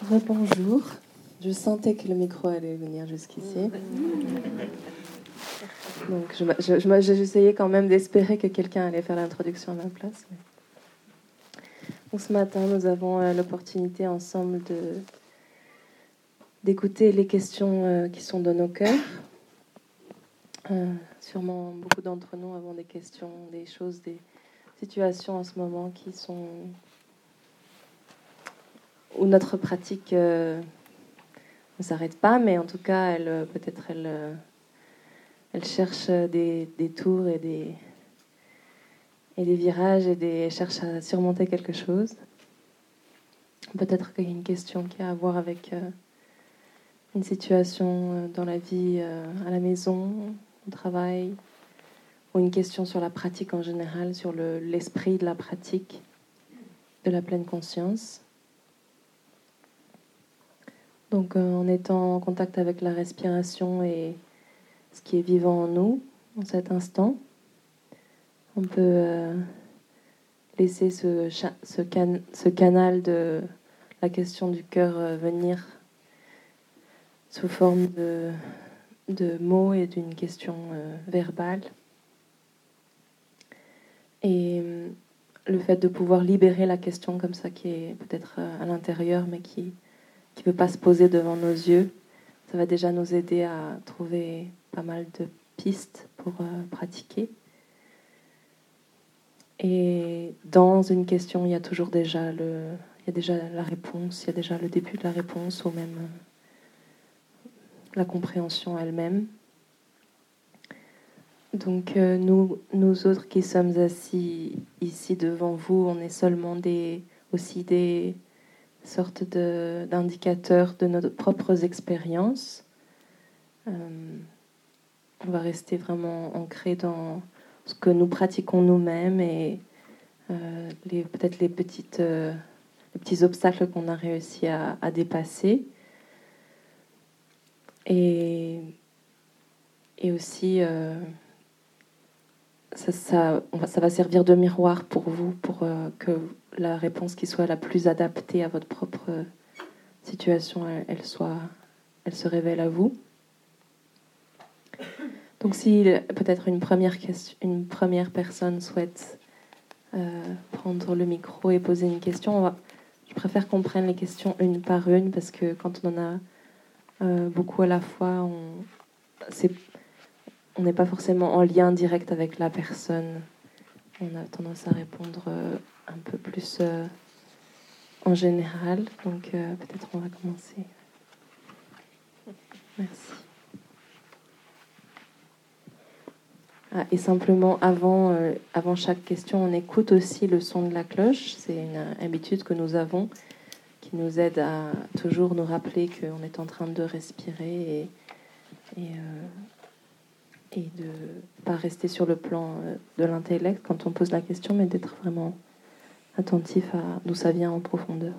Bonjour. Je sentais que le micro allait venir jusqu'ici. Donc j'essayais quand même d'espérer que quelqu'un allait faire l'introduction à ma place. Donc ce matin, nous avons l'opportunité ensemble d'écouter les questions qui sont dans nos cœurs. Sûrement beaucoup d'entre nous avons des questions, des choses, des situations en ce moment qui sont où notre pratique ne s'arrête pas, mais en tout cas, elle cherche des tours et des virages elle cherche à surmonter quelque chose. Peut-être qu'il y a une question qui a à voir avec une situation dans la vie, à la maison, au travail, ou une question sur la pratique en général, sur l'esprit de la pratique de la pleine conscience. Donc en étant en contact avec la respiration et ce qui est vivant en nous, en cet instant, on peut laisser ce canal de la question du cœur venir sous forme de mots et d'une question verbale. Et le fait de pouvoir libérer la question comme ça, qui est peut-être à l'intérieur, mais qui ne peut pas se poser devant nos yeux, ça va déjà nous aider à trouver pas mal de pistes pour pratiquer. Et dans une question, il y a toujours déjà la réponse, il y a déjà le début de la réponse ou même la compréhension elle-même. Donc nous autres qui sommes assis ici devant vous, on est seulement aussi des sortes d'indicateurs de nos propres expériences. On va rester vraiment ancrés dans ce que nous pratiquons nous-mêmes et peut-être les petits obstacles qu'on a réussi à dépasser. Et aussi, ça va servir de miroir pour vous, pour que la réponse qui soit la plus adaptée à votre propre situation, elle se révèle à vous. Donc si peut-être une première personne souhaite prendre le micro et poser une question, je préfère qu'on prenne les questions une par une, parce que quand on en a beaucoup à la fois, on n'est pas forcément en lien direct avec la personne. On a tendance à répondre un peu plus en général. Donc peut-être on va commencer. Merci. Et simplement, avant chaque question, on écoute aussi le son de la cloche. C'est une habitude que nous avons qui nous aide à toujours nous rappeler qu'on est en train de respirer et de ne pas rester sur le plan de l'intellect quand on pose la question, mais d'être vraiment attentif à d'où ça vient en profondeur.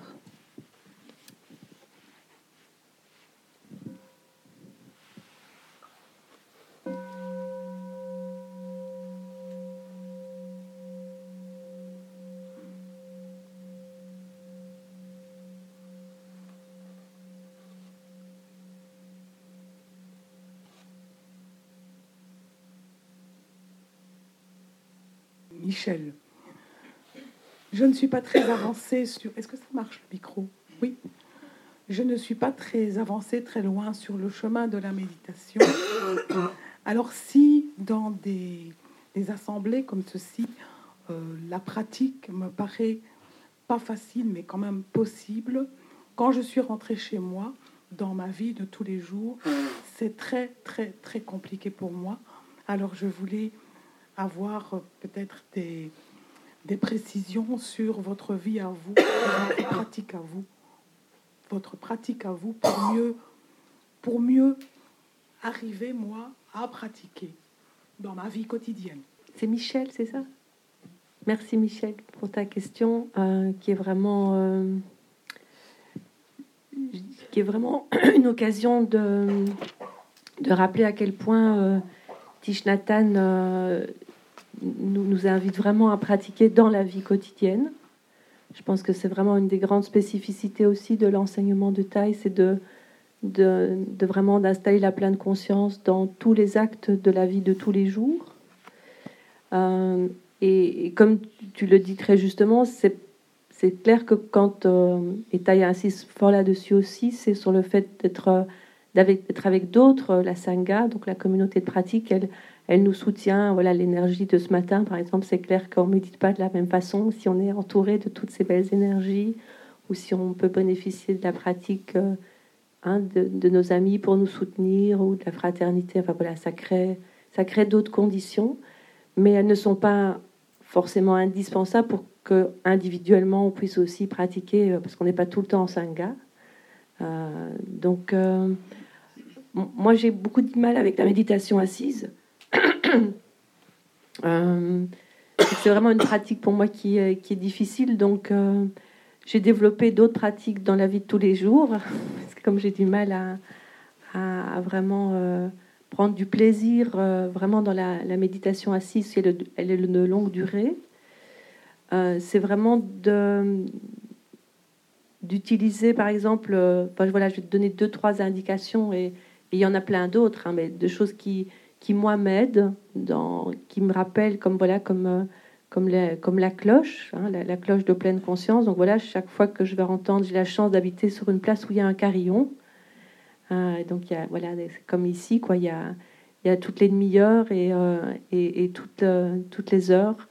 Michel, je ne suis pas très avancée sur... Est-ce que ça marche le micro ? Oui. Je ne suis pas très avancée, très loin sur le chemin de la méditation. Alors si dans des assemblées comme ceci, la pratique me paraît pas facile, mais quand même possible, quand je suis rentrée chez moi, dans ma vie de tous les jours, c'est très, très, très compliqué pour moi. Alors je voulais avoir peut-être des précisions sur votre vie à vous, votre pratique à vous. Votre pratique à vous pour mieux arriver, moi, à pratiquer dans ma vie quotidienne. C'est Michel, c'est ça ? Merci Michel pour ta question qui est vraiment une occasion de rappeler à quel point Thich Nhat Hanh nous invite vraiment à pratiquer dans la vie quotidienne. Je pense que c'est vraiment une des grandes spécificités aussi de l'enseignement de Thaï, c'est de vraiment d'installer la pleine conscience dans tous les actes de la vie de tous les jours. Et comme tu le dis très justement, c'est clair que quand, et Thaï insiste fort là-dessus aussi, c'est sur le fait d'être avec d'autres, la Sangha, donc la communauté de pratique, elle nous soutient. Voilà, l'énergie de ce matin, par exemple, c'est clair qu'on ne médite pas de la même façon si on est entouré de toutes ces belles énergies ou si on peut bénéficier de la pratique de nos amis pour nous soutenir ou de la fraternité. Enfin voilà, ça crée d'autres conditions, mais elles ne sont pas forcément indispensables pour que individuellement on puisse aussi pratiquer, parce qu'on n'est pas tout le temps en Sangha. Donc moi j'ai beaucoup de mal avec la méditation assise. C'est vraiment une pratique pour moi qui est difficile, donc j'ai développé d'autres pratiques dans la vie de tous les jours, parce que comme j'ai du mal à vraiment prendre du plaisir vraiment dans la méditation assise, si elle est de longue durée, c'est vraiment d'utiliser, par exemple, voilà, je vais te donner 2-3 indications, et il y en a plein d'autres, hein, mais de choses qui moi m'aident, qui me rappellent, comme la cloche, hein, la cloche de pleine conscience. Donc voilà, chaque fois que je vais entendre, j'ai la chance d'habiter sur une place où il y a un carillon. Donc il y a, voilà, comme ici, quoi, il y a toutes les demi-heures et toutes les heures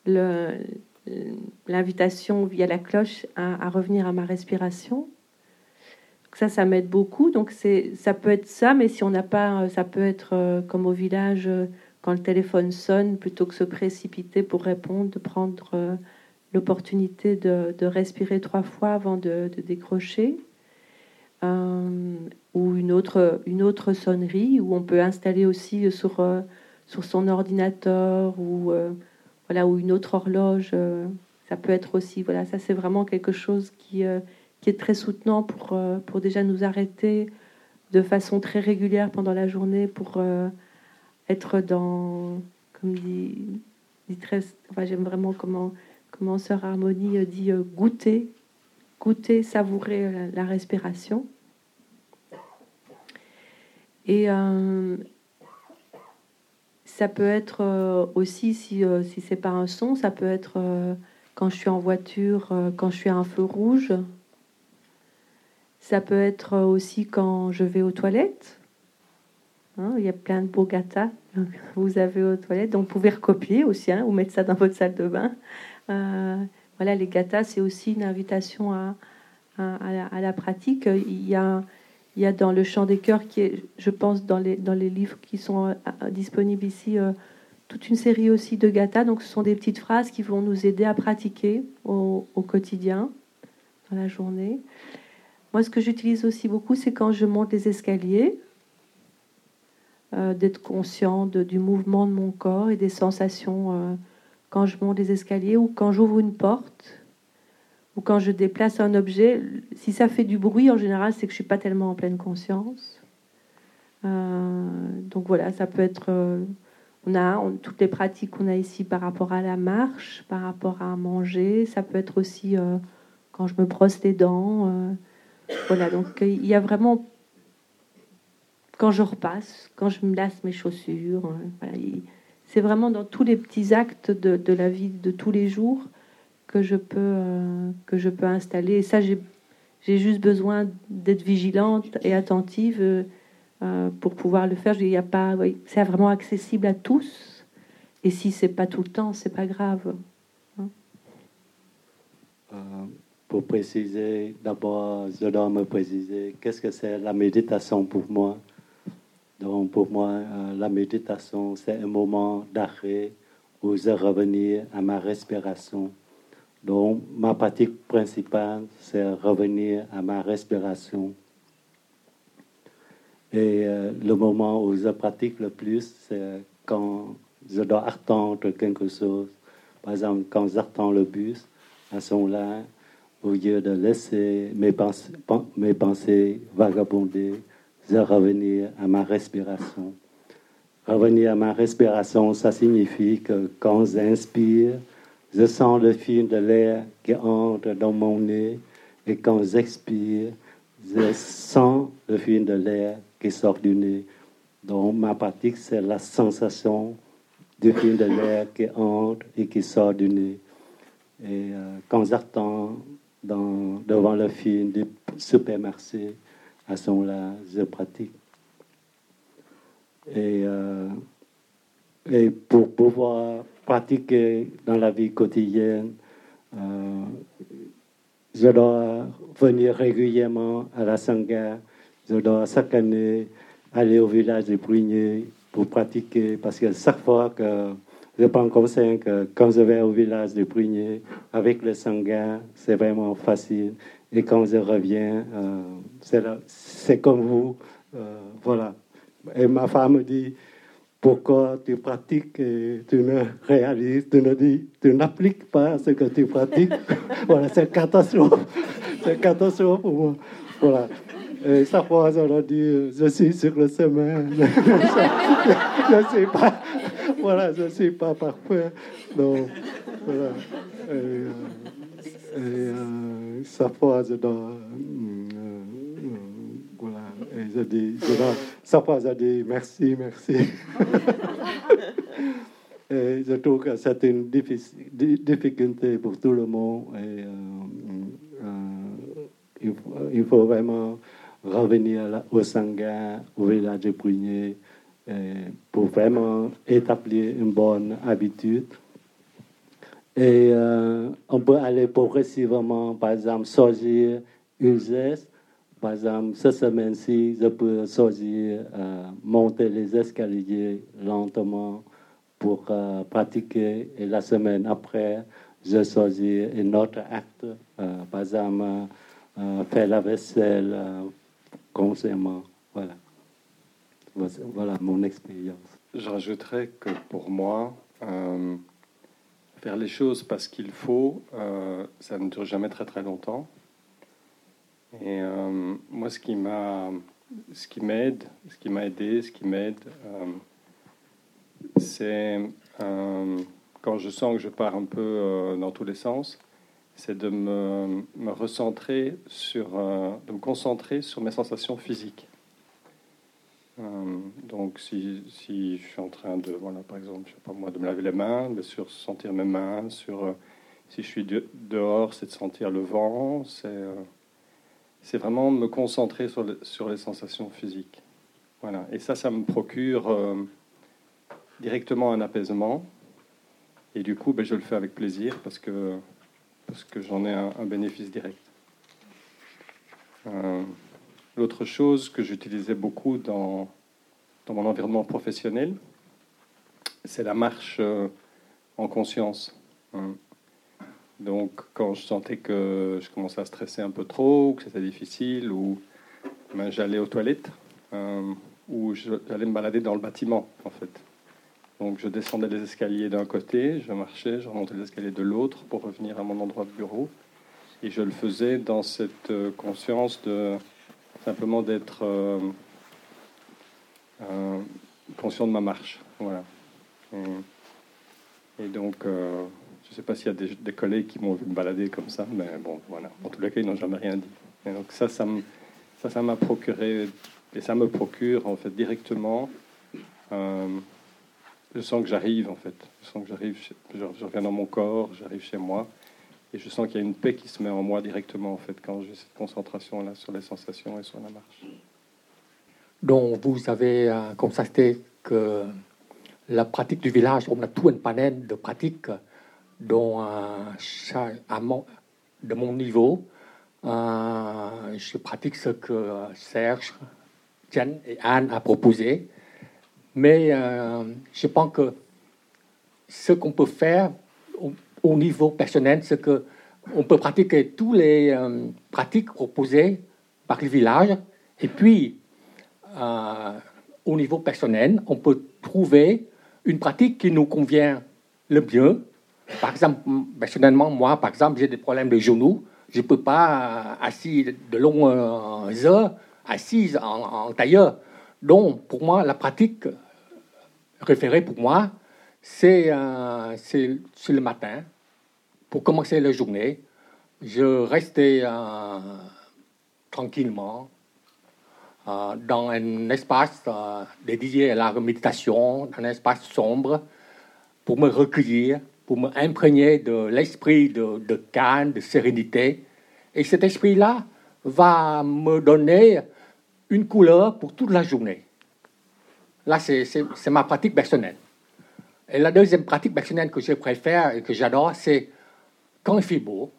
l'invitation via la cloche à revenir à ma respiration. Donc ça m'aide beaucoup. Donc ça peut être ça, mais si on n'a pas, ça peut être comme au village, quand le téléphone sonne, plutôt que se précipiter pour répondre, de prendre l'opportunité de respirer 3 fois avant de décrocher. Ou une autre sonnerie où on peut installer aussi sur son ordinateur ou une autre horloge. Ça peut être aussi, voilà, ça c'est vraiment quelque chose qui est très soutenant pour déjà nous arrêter de façon très régulière pendant la journée pour être dans, comme dit très, enfin, j'aime vraiment comment Sœur Harmonie dit goûter, savourer la respiration. Et ça peut être aussi, si c'est pas un son, ça peut être quand je suis en voiture, quand je suis à un feu rouge. Ça peut être aussi quand je vais aux toilettes. Hein, il y a plein de beaux gathas que vous avez aux toilettes, donc vous pouvez recopier aussi, hein, ou mettre ça dans votre salle de bain. Voilà, les gathas, c'est aussi une invitation à la pratique. Il y a dans le chant des cœurs, qui est, je pense, dans les livres qui sont disponibles ici, toute une série aussi de gathas. Donc ce sont des petites phrases qui vont nous aider à pratiquer au quotidien, dans la journée. Moi, ce que j'utilise aussi beaucoup, c'est quand je monte les escaliers, d'être conscient du mouvement de mon corps et des sensations quand je monte les escaliers ou quand j'ouvre une porte ou quand je déplace un objet. Si ça fait du bruit, en général, c'est que je suis pas tellement en pleine conscience. Donc voilà, ça peut être... toutes les pratiques qu'on a ici par rapport à la marche, par rapport à manger. Ça peut être aussi quand je me brosse les dents. Voilà, donc il y a vraiment... Quand je repasse, quand je me lasse mes chaussures. Voilà, c'est vraiment dans tous les petits actes de la vie de tous les jours que je peux installer. Et ça, j'ai juste besoin d'être vigilante et attentive pour pouvoir le faire. Il y a pas, c'est vraiment accessible à tous. Et si c'est pas tout le temps, c'est pas grave. Hein? Pour préciser, d'abord, je dois me préciser qu'est-ce que c'est la méditation pour moi. Donc, pour moi, la méditation, c'est un moment d'arrêt où je revenir à ma respiration. Donc, ma pratique principale, c'est revenir à ma respiration. Et le moment où je pratique le plus, c'est quand je dois attendre quelque chose. Par exemple, quand j'attends le bus, à ce moment-là, au lieu de laisser mes pensées vagabonder, je revenir à ma respiration. Revenir à ma respiration, ça signifie que quand j'inspire, Je sens le film de l'air qui entre dans mon nez et quand j'expire, je sens le film de l'air qui sort du nez. Donc ma pratique, c'est la sensation du film de l'air qui entre et qui sort du nez. Et quand j'attends devant le film du supermarché, à ce moment-là, je pratique. Et pour pouvoir pratiquer dans la vie quotidienne, je dois venir régulièrement à la Sangha. Je dois chaque année aller au village des Pruniers pour pratiquer, parce que chaque fois que je prends conscience que quand je vais au village des Pruniers avec le Sangha, c'est vraiment facile. Et quand je reviens, c'est comme vous. Voilà. Et ma femme me dit, pourquoi tu pratiques et tu ne réalises, tu n'appliques pas ce que tu pratiques. Voilà, c'est une catastrophe. C'est une catastrophe pour moi. Voilà. Et chaque fois, on a dit, je suis sur le chemin. Je ne sais pas. Voilà, je ne suis pas parfait. Donc, voilà. Chaque fois, je dois... voilà. Et je dis, chaque fois, je dis merci, merci. Et je trouve que c'est une difficulté pour tout le monde. Et il faut vraiment revenir au Sangha, au village de Prunier, pour vraiment établir une bonne habitude. Et on peut aller progressivement, par exemple, choisir une geste. Par exemple, cette semaine-ci, je peux choisir monter les escaliers lentement pour pratiquer. Et la semaine après, je choisis un autre acte. Par exemple, faire la vaisselle consciemment. Voilà. Voilà mon expérience. Je rajouterais que pour moi, faire les choses parce qu'il faut, ça ne dure jamais très très longtemps. Et moi, ce qui m'aide, c'est quand je sens que je pars un peu dans tous les sens, c'est de me recentrer de me concentrer sur mes sensations physiques. Donc, si je suis en train de, voilà, par exemple, je sais pas moi, de me laver les mains, bien sûr, sentir mes mains. Si je suis dehors, c'est de sentir le vent. C'est vraiment me concentrer sur les sensations physiques. Voilà. Et ça me procure directement un apaisement. Et du coup, je le fais avec plaisir parce que j'en ai un bénéfice direct. L'autre chose que j'utilisais beaucoup dans mon environnement professionnel, c'est la marche en conscience. Donc, quand je sentais que je commençais à stresser un peu trop, que c'était difficile, ou j'allais aux toilettes, ou j'allais me balader dans le bâtiment, en fait. Donc, je descendais les escaliers d'un côté, je marchais, je remontais les escaliers de l'autre pour revenir à mon endroit de bureau. Et je le faisais dans cette conscience de simplement d'être conscient de ma marche. Voilà. Et donc, je ne sais pas s'il y a des collègues qui m'ont vu me balader comme ça, mais bon, voilà. En tous les cas, ils n'ont jamais rien dit. Et donc ça m'a procuré, et ça me procure, en fait, directement. Je sens que j'arrive, en fait. Je sens que je reviens dans mon corps, j'arrive chez moi. Et je sens qu'il y a une paix qui se met en moi directement, en fait, quand j'ai cette concentration-là sur les sensations et sur la marche. Donc, vous avez constaté que la pratique du village, on a tout un panel de pratiques dont, de mon niveau, je pratique ce que Serge, Jen et Anne a proposé. Mais je pense que ce qu'on peut faire au niveau personnel, c'est qu'on peut pratiquer tous les pratiques proposées par le village. Et puis, au niveau personnel, on peut trouver une pratique qui nous convient le mieux. Par exemple, personnellement, moi, par exemple, j'ai des problèmes de genoux. Je ne peux pas assis de longues heures, assise en tailleur. Donc, pour moi, la pratique référée pour moi, c'est le matin. pour commencer la journée, je restais tranquillement dans un espace dédié à la méditation, un espace sombre, pour me recueillir, pour m'imprégner de l'esprit de calme, de sérénité. Et cet esprit-là va me donner une couleur pour toute la journée. Là, c'est ma pratique personnelle. Et la deuxième pratique personnelle que je préfère et que j'adore, c'est quand il fait beau,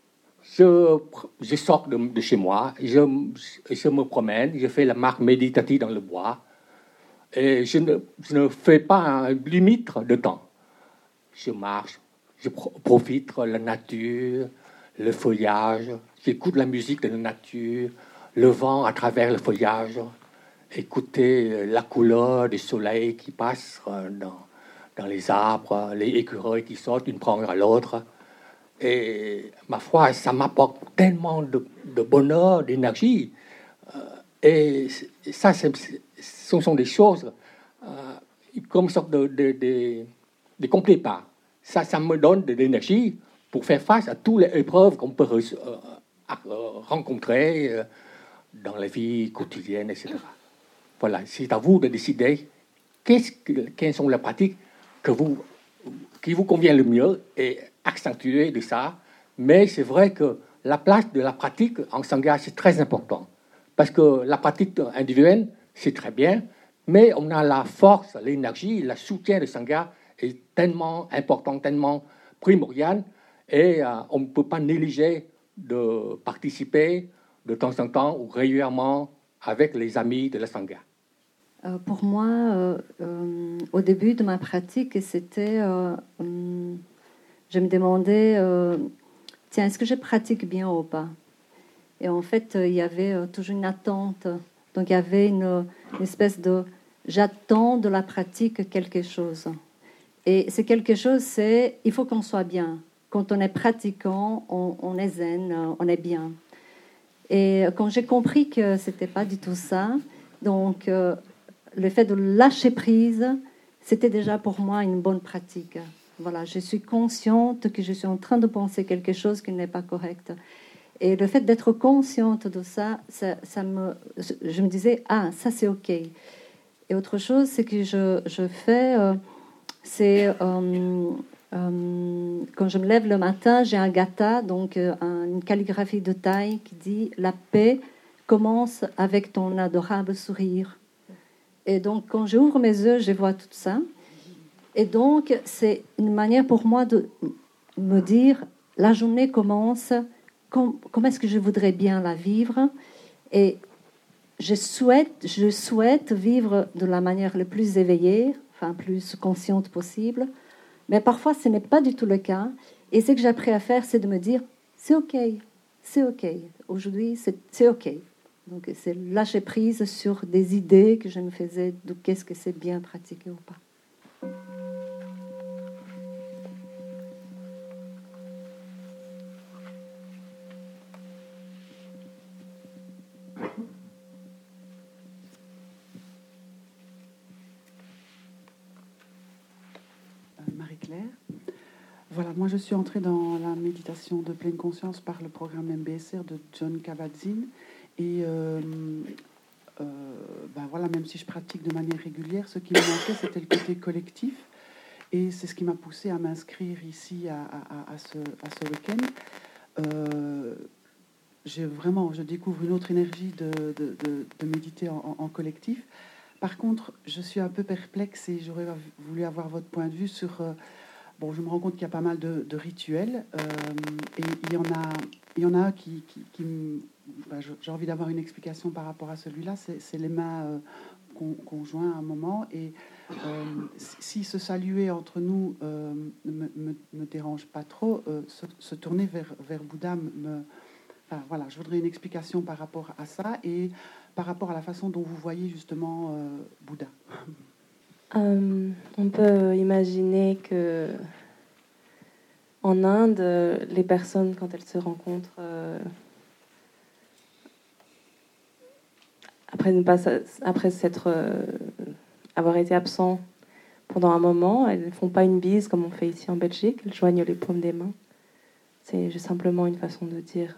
je sors de chez moi, je me promène, je fais la marche méditative dans le bois, et je ne fais pas un limite de temps. Je marche, je profite de la nature, le feuillage, j'écoute la musique de la nature, le vent à travers le feuillage, écouter la couleur du soleil qui passe dans les arbres, les écureuils qui sautent d'une branche à l'autre. Et ma foi, ça m'apporte tellement de bonheur, d'énergie. Et ça, ce sont des choses comme une sorte de complément. Ça me donne de l'énergie pour faire face à toutes les épreuves qu'on peut rencontrer dans la vie quotidienne, etc. Voilà, c'est à vous de décider quelles sont les pratiques qui vous conviennent le mieux et accentuer de ça. Mais c'est vrai que la place de la pratique en Sangha, c'est très important. Parce que la pratique individuelle, c'est très bien, mais on a la force, l'énergie, le soutien de Sangha est tellement important, tellement primordial, et on ne peut pas négliger de participer de temps en temps ou régulièrement avec les amis de la Sangha. Pour moi, au début de ma pratique, c'était... je me demandais, tiens, est-ce que je pratique bien ou pas? Et en fait, il y avait toujours une attente. Donc, il y avait une espèce de... J'attends de la pratique quelque chose. Et c'est quelque chose, il faut qu'on soit bien. Quand on est pratiquant, on est zen, on est bien. Et quand j'ai compris que ce n'était pas du tout ça, donc le fait de lâcher prise, c'était déjà pour moi une bonne pratique. Voilà, je suis consciente que je suis en train de penser quelque chose qui n'est pas correct. Et le fait d'être consciente de ça, je me disais, ah, ça c'est OK. Et autre chose, c'est que je fais, quand je me lève le matin, j'ai un gatha, donc une calligraphie de taille qui dit « La paix commence avec ton adorable sourire ». Et donc, quand j'ouvre mes yeux, je vois tout ça. Et donc, c'est une manière pour moi de me dire, la journée commence, comment est-ce que je voudrais bien la vivre? Et je souhaite vivre de la manière la plus éveillée, enfin, plus consciente possible. Mais parfois, ce n'est pas du tout le cas. Et ce que j'ai appris à faire, c'est de me dire, c'est OK, c'est OK. Aujourd'hui, c'est OK. Donc, c'est lâcher prise sur des idées que je me faisais de qu'est-ce que c'est bien pratiqué ou pas. Marie-Claire. Voilà, moi je suis entrée dans la méditation de pleine conscience par le programme MBSR de Jon Kabat-Zinn. Et voilà, même si je pratique de manière régulière, ce qui me manquait, c'était le côté collectif. Et c'est ce qui m'a poussée à m'inscrire ici à ce week-end. Je découvre une autre énergie de méditer en collectif. Par contre, je suis un peu perplexe et j'aurais voulu avoir votre point de vue sur... je me rends compte qu'il y a pas mal de rituels et il y en a un qui j'ai envie d'avoir une explication par rapport à celui-là. C'est les mains qu'on joint à un moment. Et si se saluer entre nous ne me dérange pas trop, se tourner vers Bouddha voilà, je voudrais une explication par rapport à ça et par rapport à la façon dont vous voyez justement Bouddha. On peut imaginer que en Inde, les personnes, quand elles se rencontrent, après avoir été absent pendant un moment, elles ne font pas une bise comme on fait ici en Belgique, elles joignent les paumes des mains. C'est simplement une façon de dire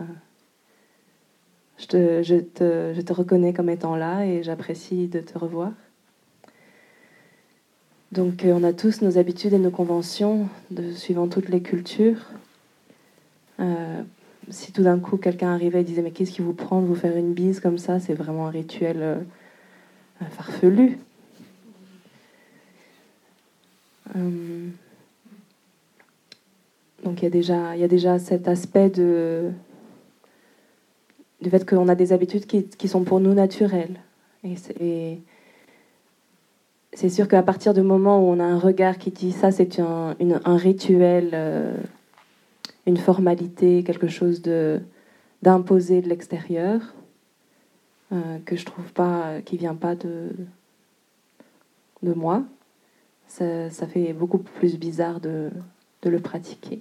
je te reconnais comme étant là et j'apprécie de te revoir. Donc on a tous nos habitudes et nos conventions suivant toutes les cultures. Si tout d'un coup quelqu'un arrivait et disait mais qu'est-ce qui vous prend de vous faire une bise comme ça, c'est vraiment un rituel farfelu. Donc il y a déjà cet aspect du fait qu'on a des habitudes qui sont pour nous naturelles. Et c'est sûr qu'à partir du moment où on a un regard qui dit ça, c'est un rituel, une formalité, quelque chose d'imposé de l'extérieur, que je trouve pas, qui vient pas de moi, ça fait beaucoup plus bizarre de le pratiquer.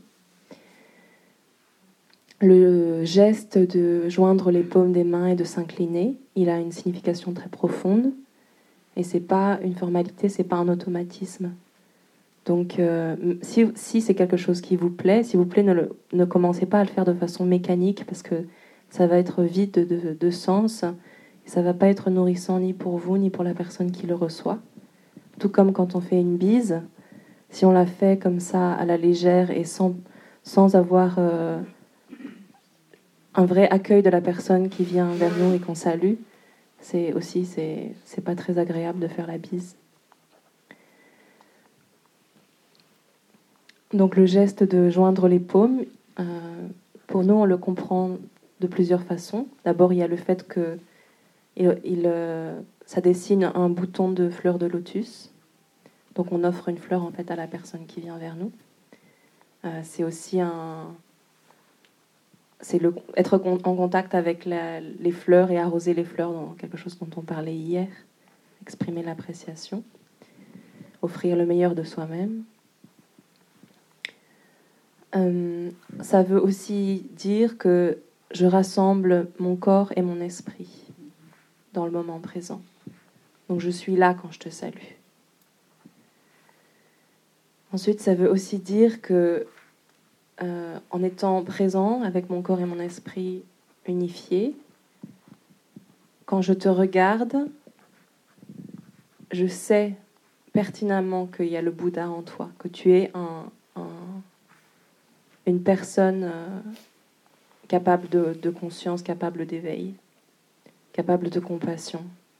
Le geste de joindre les paumes des mains et de s'incliner, il a une signification très profonde. Et c'est pas une formalité, c'est pas un automatisme. Donc, si c'est quelque chose qui vous plaît, s'il vous plaît, ne commencez pas à le faire de façon mécanique parce que ça va être vide de sens et ça va pas être nourrissant ni pour vous ni pour la personne qui le reçoit. Tout comme quand on fait une bise, si on la fait comme ça à la légère et sans avoir un vrai accueil de la personne qui vient vers nous et qu'on salue, c'est pas très agréable de faire la bise. Donc le geste de joindre les paumes, pour nous on le comprend de plusieurs façons. D'abord il y a le fait que ça dessine un bouton de fleur de lotus. Donc on offre une fleur en fait à la personne qui vient vers nous. C'est aussi être en contact avec les fleurs et arroser les fleurs, dans quelque chose dont on parlait hier, exprimer l'appréciation, offrir le meilleur de soi-même. Ça veut aussi dire que je rassemble mon corps et mon esprit dans le moment présent. Donc je suis là quand je te salue. Ensuite, ça veut aussi dire que en étant présent avec mon corps et mon esprit unifiés, quand je te regarde, je sais pertinemment qu'il y a le Bouddha en toi, que tu es une personne capable de conscience, capable d'éveil, capable de compassion.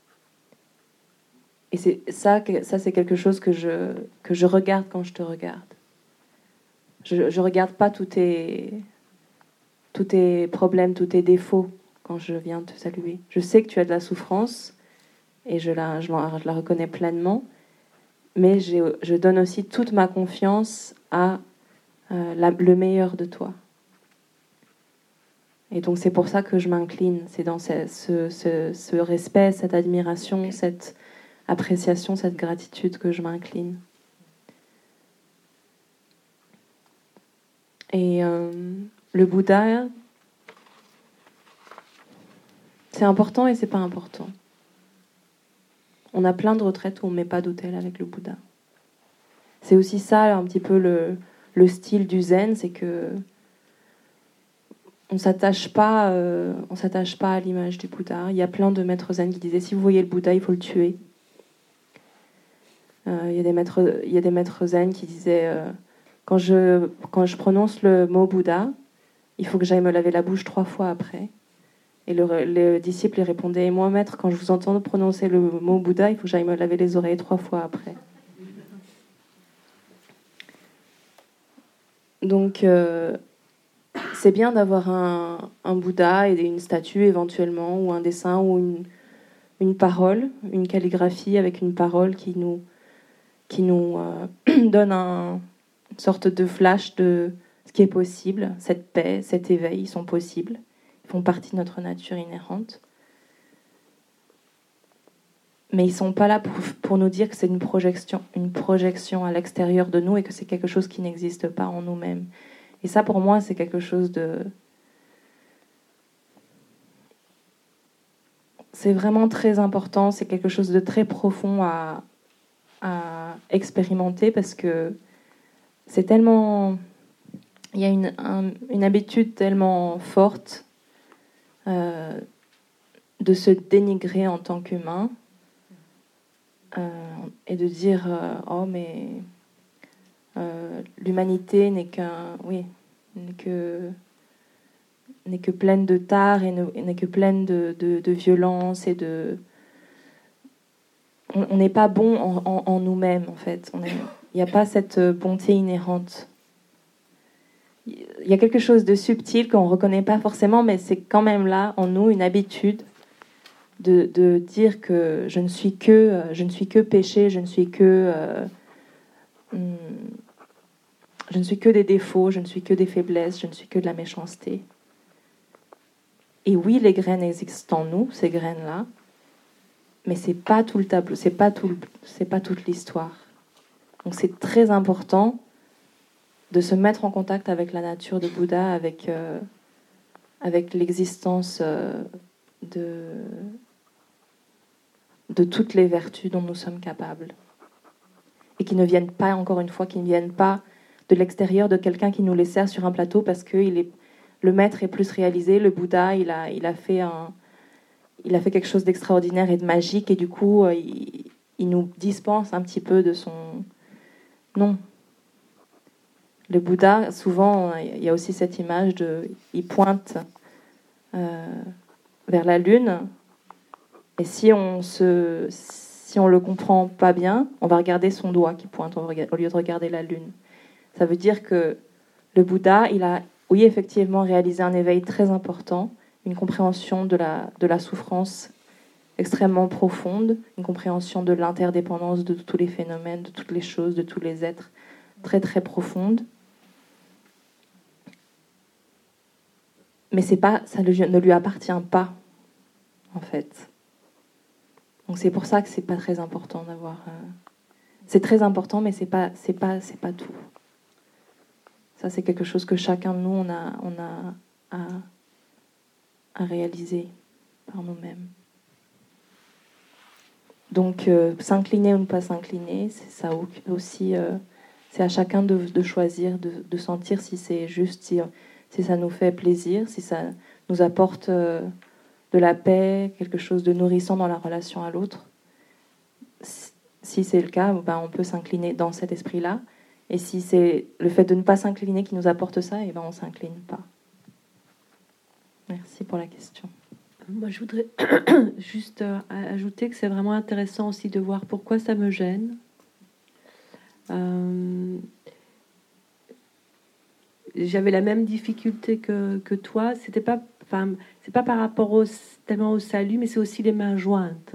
Et ça c'est quelque chose que je regarde quand je te regarde. Je regarde pas tous tes problèmes, tous tes défauts quand je viens te saluer. Je sais que tu as de la souffrance et je la reconnais pleinement, mais je donne aussi toute ma confiance à le meilleur de toi. Et donc c'est pour ça que je m'incline. C'est dans ce respect, cette admiration, cette appréciation, cette gratitude que je m'incline. Et le Bouddha, c'est important et c'est pas important. On a plein de retraites où on ne met pas d'autel avec le Bouddha. C'est aussi ça un petit peu le style du zen, c'est que on s'attache pas à l'image du Bouddha. Il y a plein de maîtres zen qui disaient si vous voyez le Bouddha, il faut le tuer. Il y a des maîtres zen qui disaient quand je prononce le mot Bouddha, il faut que j'aille me laver la bouche 3 fois après. Et le disciple lui répondait, moi maître, quand je vous entends prononcer le mot Bouddha, il faut que j'aille me laver les oreilles 3 fois après. Donc c'est bien d'avoir un Bouddha et une statue éventuellement, ou un dessin, ou une parole, une calligraphie avec une parole qui nous donne une sorte de flash de ce qui est possible. Cette paix, cet éveil, ils sont possibles. Ils font partie de notre nature inhérente. Mais ils ne sont pas là pour nous dire que c'est une projection à l'extérieur de nous et que c'est quelque chose qui n'existe pas en nous-mêmes. Et ça, pour moi, c'est quelque chose de... C'est vraiment très important, c'est quelque chose de très profond à expérimenter parce que c'est tellement il y a une habitude tellement forte de se dénigrer en tant qu'humain et de dire oh mais l'humanité n'est que pleine de tard et n'est que pleine de violence et on n'est pas bon en nous-mêmes en fait. Il n'y a pas cette bonté inhérente. Il y a quelque chose de subtil qu'on ne reconnaît pas forcément, mais c'est quand même là en nous une habitude de dire que je ne suis que péché, je ne suis que des défauts, je ne suis que des faiblesses, je ne suis que de la méchanceté. Et oui, les graines existent en nous, ces graines-là, mais c'est pas tout le tableau, c'est pas toute l'histoire. Donc c'est très important de se mettre en contact avec la nature de Bouddha, avec l'existence de toutes les vertus dont nous sommes capables. Et qui ne viennent pas, encore une fois, qui ne viennent pas de l'extérieur, de quelqu'un qui nous les sert sur un plateau parce que le maître est plus réalisé, le Bouddha, il a fait quelque chose d'extraordinaire et de magique, et du coup, il nous dispense un petit peu de son... Non. Le Bouddha, souvent, il y a aussi cette image il pointe vers la lune, et si on le comprend pas bien, on va regarder son doigt qui pointe au lieu de regarder la lune. Ça veut dire que le Bouddha, il a, oui, effectivement, réalisé un éveil très important, une compréhension de la souffrance extrêmement profonde, une compréhension de l'interdépendance de tous les phénomènes, de toutes les choses, de tous les êtres, très très profonde. Mais ça ne lui appartient pas, en fait. Donc c'est pour ça que c'est pas très important d'avoir. C'est très important, mais c'est pas tout. Ça, c'est quelque chose que chacun de nous on a à réaliser par nous-mêmes. Donc s'incliner ou ne pas s'incliner, c'est ça aussi. C'est à chacun de choisir, de sentir si c'est juste, si ça nous fait plaisir, si ça nous apporte de la paix, quelque chose de nourrissant dans la relation à l'autre. Si c'est le cas, ben on peut s'incliner dans cet esprit-là. Et si c'est le fait de ne pas s'incliner qui nous apporte ça, et ben on ne s'incline pas. Merci pour la question. Moi, je voudrais juste ajouter que c'est vraiment intéressant aussi de voir pourquoi ça me gêne. J'avais la même difficulté que toi. C'est pas par rapport tellement au salut, mais c'est aussi les mains jointes.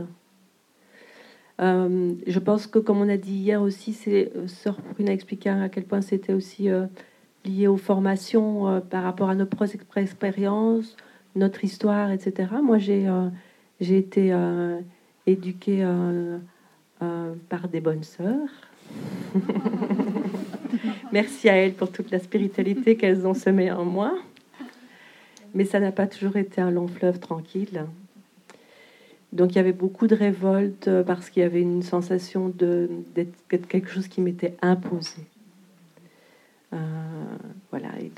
Je pense que, comme on a dit hier aussi, Sœur Prune a expliqué à quel point c'était aussi lié aux formations par rapport à nos propres expériences, notre histoire, etc. Moi, j'ai été éduquée par des bonnes sœurs. Merci à elles pour toute la spiritualité qu'elles ont semée en moi. Mais ça n'a pas toujours été un long fleuve tranquille. Donc il y avait beaucoup de révolte parce qu'il y avait une sensation d'être quelque chose qui m'était imposé. Voilà, et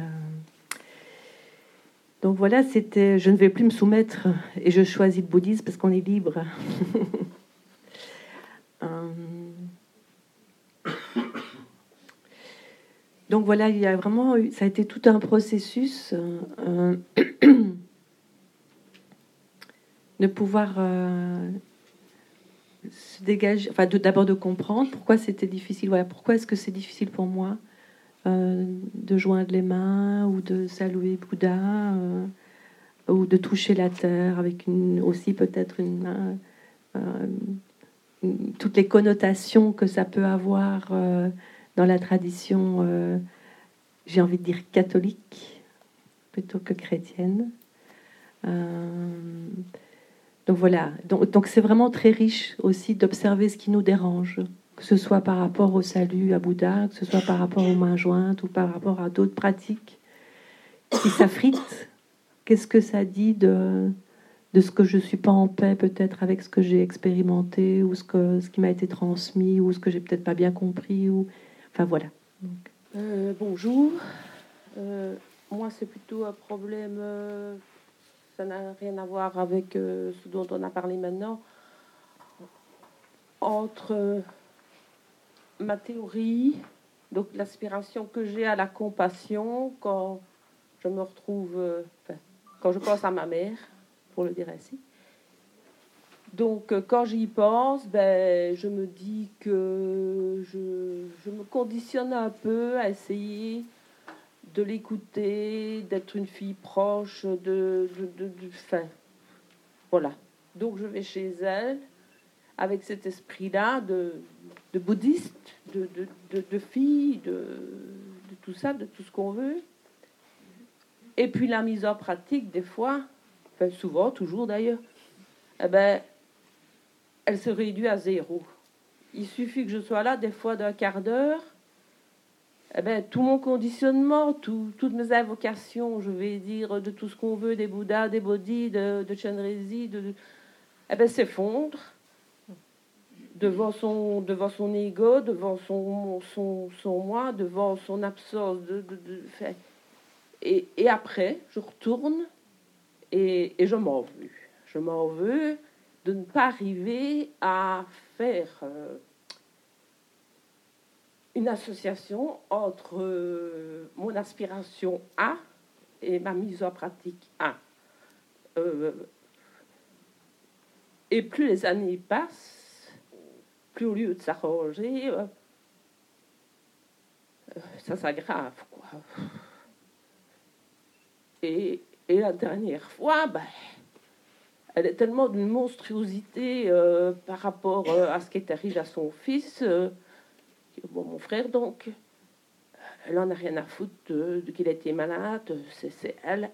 donc voilà, c'était, je ne vais plus me soumettre et je choisis le bouddhisme parce qu'on est libre. Donc voilà, il y a vraiment, ça a été tout un processus de pouvoir se dégager, enfin d'abord de comprendre pourquoi c'était difficile. Voilà, pourquoi est-ce que c'est difficile pour moi de joindre les mains ou de saluer Bouddha ou de toucher la terre avec aussi peut-être une main, toutes les connotations que ça peut avoir dans la tradition, j'ai envie de dire catholique plutôt que chrétienne. Donc voilà, donc c'est vraiment très riche aussi d'observer ce qui nous dérange, que ce soit par rapport au salut à Bouddha, que ce soit par rapport aux mains jointes ou par rapport à d'autres pratiques qui s'affritent. Qu'est-ce que ça dit de ce que je ne suis pas en paix peut-être avec ce que j'ai expérimenté ou ce qui m'a été transmis ou ce que j'ai peut-être pas bien compris ou... Enfin voilà. Bonjour. Moi, c'est plutôt un problème, ça n'a rien à voir avec ce dont on a parlé maintenant, entre ma théorie, donc l'aspiration que j'ai à la compassion quand je me retrouve, quand je pense à ma mère, pour le dire ainsi. Donc, quand j'y pense, je me dis que je me conditionne un peu à essayer de l'écouter, d'être une fille proche, voilà. Donc, je vais chez elle avec cet esprit-là de bouddhiste, de fille, de tout ça, de tout ce qu'on veut. Et puis la mise en pratique, des fois, souvent, toujours d'ailleurs, elle se réduit à 0. Il suffit que je sois là, des fois d'un quart d'heure, tout mon conditionnement, toutes mes invocations, je vais dire, de tout ce qu'on veut, des Bouddhas, des Bodhis, de Chenrezig, s'effondre devant son ego, devant son moi, devant son absence et après, je retourne et je m'en veux. Je m'en veux de ne pas arriver à faire une association entre mon aspiration à et ma mise en pratique à. Et plus les années passent, plus au lieu de s'arranger, ça s'aggrave, quoi. Et la dernière fois, elle est tellement d'une monstruosité par rapport à ce qui est arrivé à son fils, mon frère donc, elle en a rien à foutre de qu'il a été malade, c'est elle.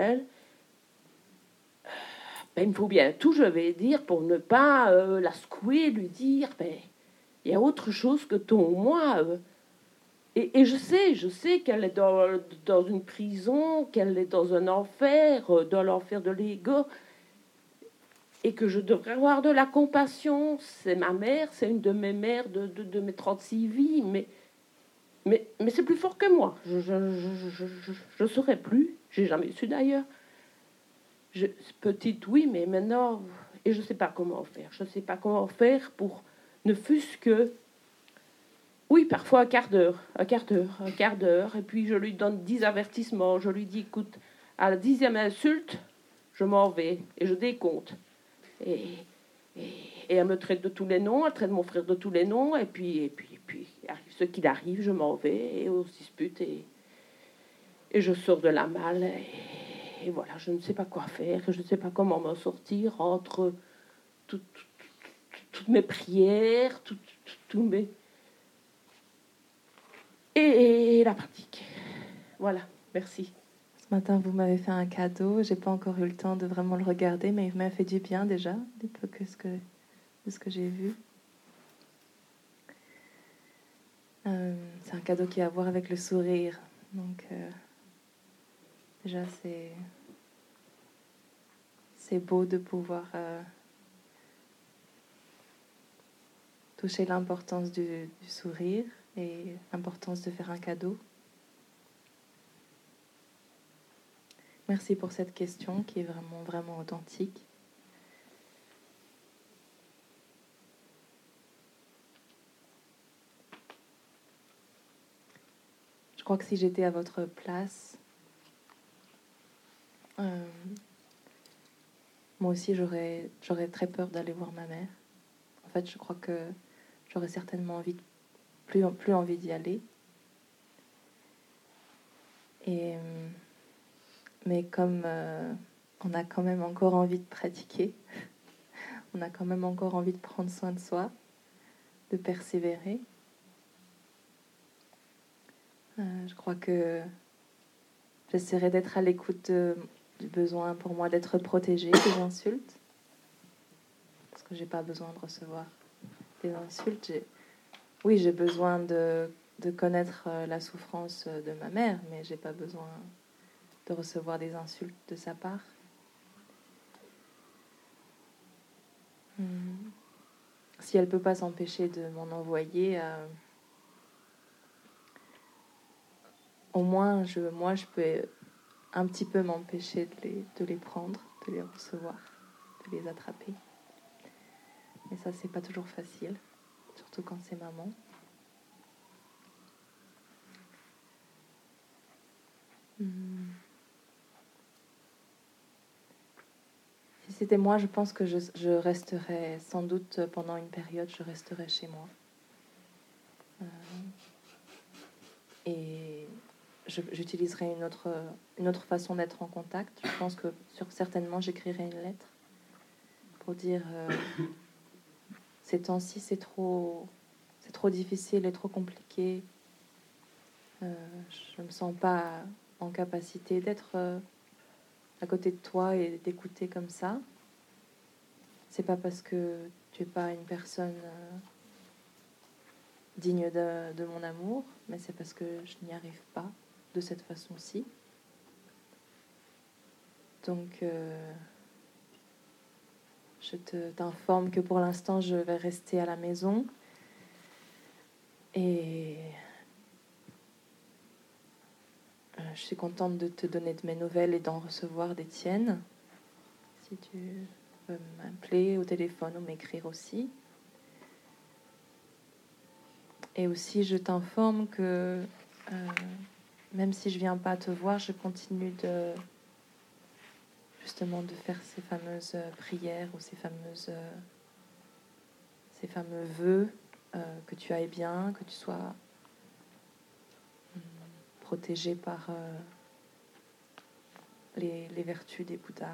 Il me faut bien tout, je vais dire, pour ne pas la secouer, lui dire, il y a autre chose que ton moi. Et je sais qu'elle est dans une prison, qu'elle est dans un enfer, dans l'enfer de l'ego, et que je devrais avoir de la compassion. C'est ma mère, c'est une de mes mères de mes 36 vies, mais c'est plus fort que moi. Je ne saurais plus, j'ai jamais su d'ailleurs. Petite, oui, mais maintenant, et je ne sais pas comment faire. Je ne sais pas comment faire pour ne fût-ce que, oui, parfois un quart d'heure, et puis je lui donne 10 avertissements. Je lui dis, écoute, à la 10e insulte, je m'en vais et je décompte. Et elle me traite de tous les noms, elle traite mon frère de tous les noms, et puis arrive ce qu'il arrive, je m'en vais, et on se dispute, et je sors de la malle, et voilà, je ne sais pas quoi faire, je ne sais pas comment m'en sortir entre toutes mes prières, tous mes... Et la pratique. Voilà, merci. Ce matin, vous m'avez fait un cadeau. J'ai pas encore eu le temps de vraiment le regarder, mais il m'a fait du bien déjà, du peu de ce que j'ai vu. C'est un cadeau qui a à voir avec le sourire. Donc, déjà, c'est beau de pouvoir toucher l'importance du sourire et l'importance de faire un cadeau. Merci pour cette question qui est vraiment, vraiment authentique. Je crois que si j'étais à votre place, moi aussi j'aurais très peur d'aller voir ma mère. En fait, je crois que j'aurais certainement plus envie d'y aller. Mais comme on a quand même encore envie de pratiquer, on a quand même encore envie de prendre soin de soi, de persévérer. Je crois que j'essaierai d'être à l'écoute du besoin pour moi d'être protégée des insultes, parce que j'ai pas besoin de recevoir des insultes. Oui, j'ai besoin de connaître la souffrance de ma mère, mais j'ai pas besoin de recevoir des insultes de sa part. Si elle peut pas s'empêcher de m'en envoyer, au moins, moi, je peux un petit peu m'empêcher de les prendre, de les recevoir, de les attraper. Et ça, c'est pas toujours facile, surtout quand c'est maman. Si c'était moi, je pense que je resterais, sans doute pendant une période, je resterais chez moi. Et j'utiliserais une autre façon d'être en contact. Je pense que certainement, j'écrirais une lettre pour dire ces temps-ci, c'est trop difficile et trop compliqué. Je ne me sens pas en capacité d'être à côté de toi et d'écouter comme ça. C'est pas parce que tu es pas une personne digne de mon amour, mais c'est parce que je n'y arrive pas de cette façon-ci. Donc, je t'informe que pour l'instant, je vais rester à la maison. Et je suis contente de te donner de mes nouvelles et d'en recevoir des tiennes. Si tu veux m'appeler au téléphone ou m'écrire aussi. Et aussi, je t'informe que même si je ne viens pas te voir, je continue justement de faire ces fameuses prières ou ces fameux vœux, que tu ailles bien, que tu sois protégé par les vertus des Bouddhas.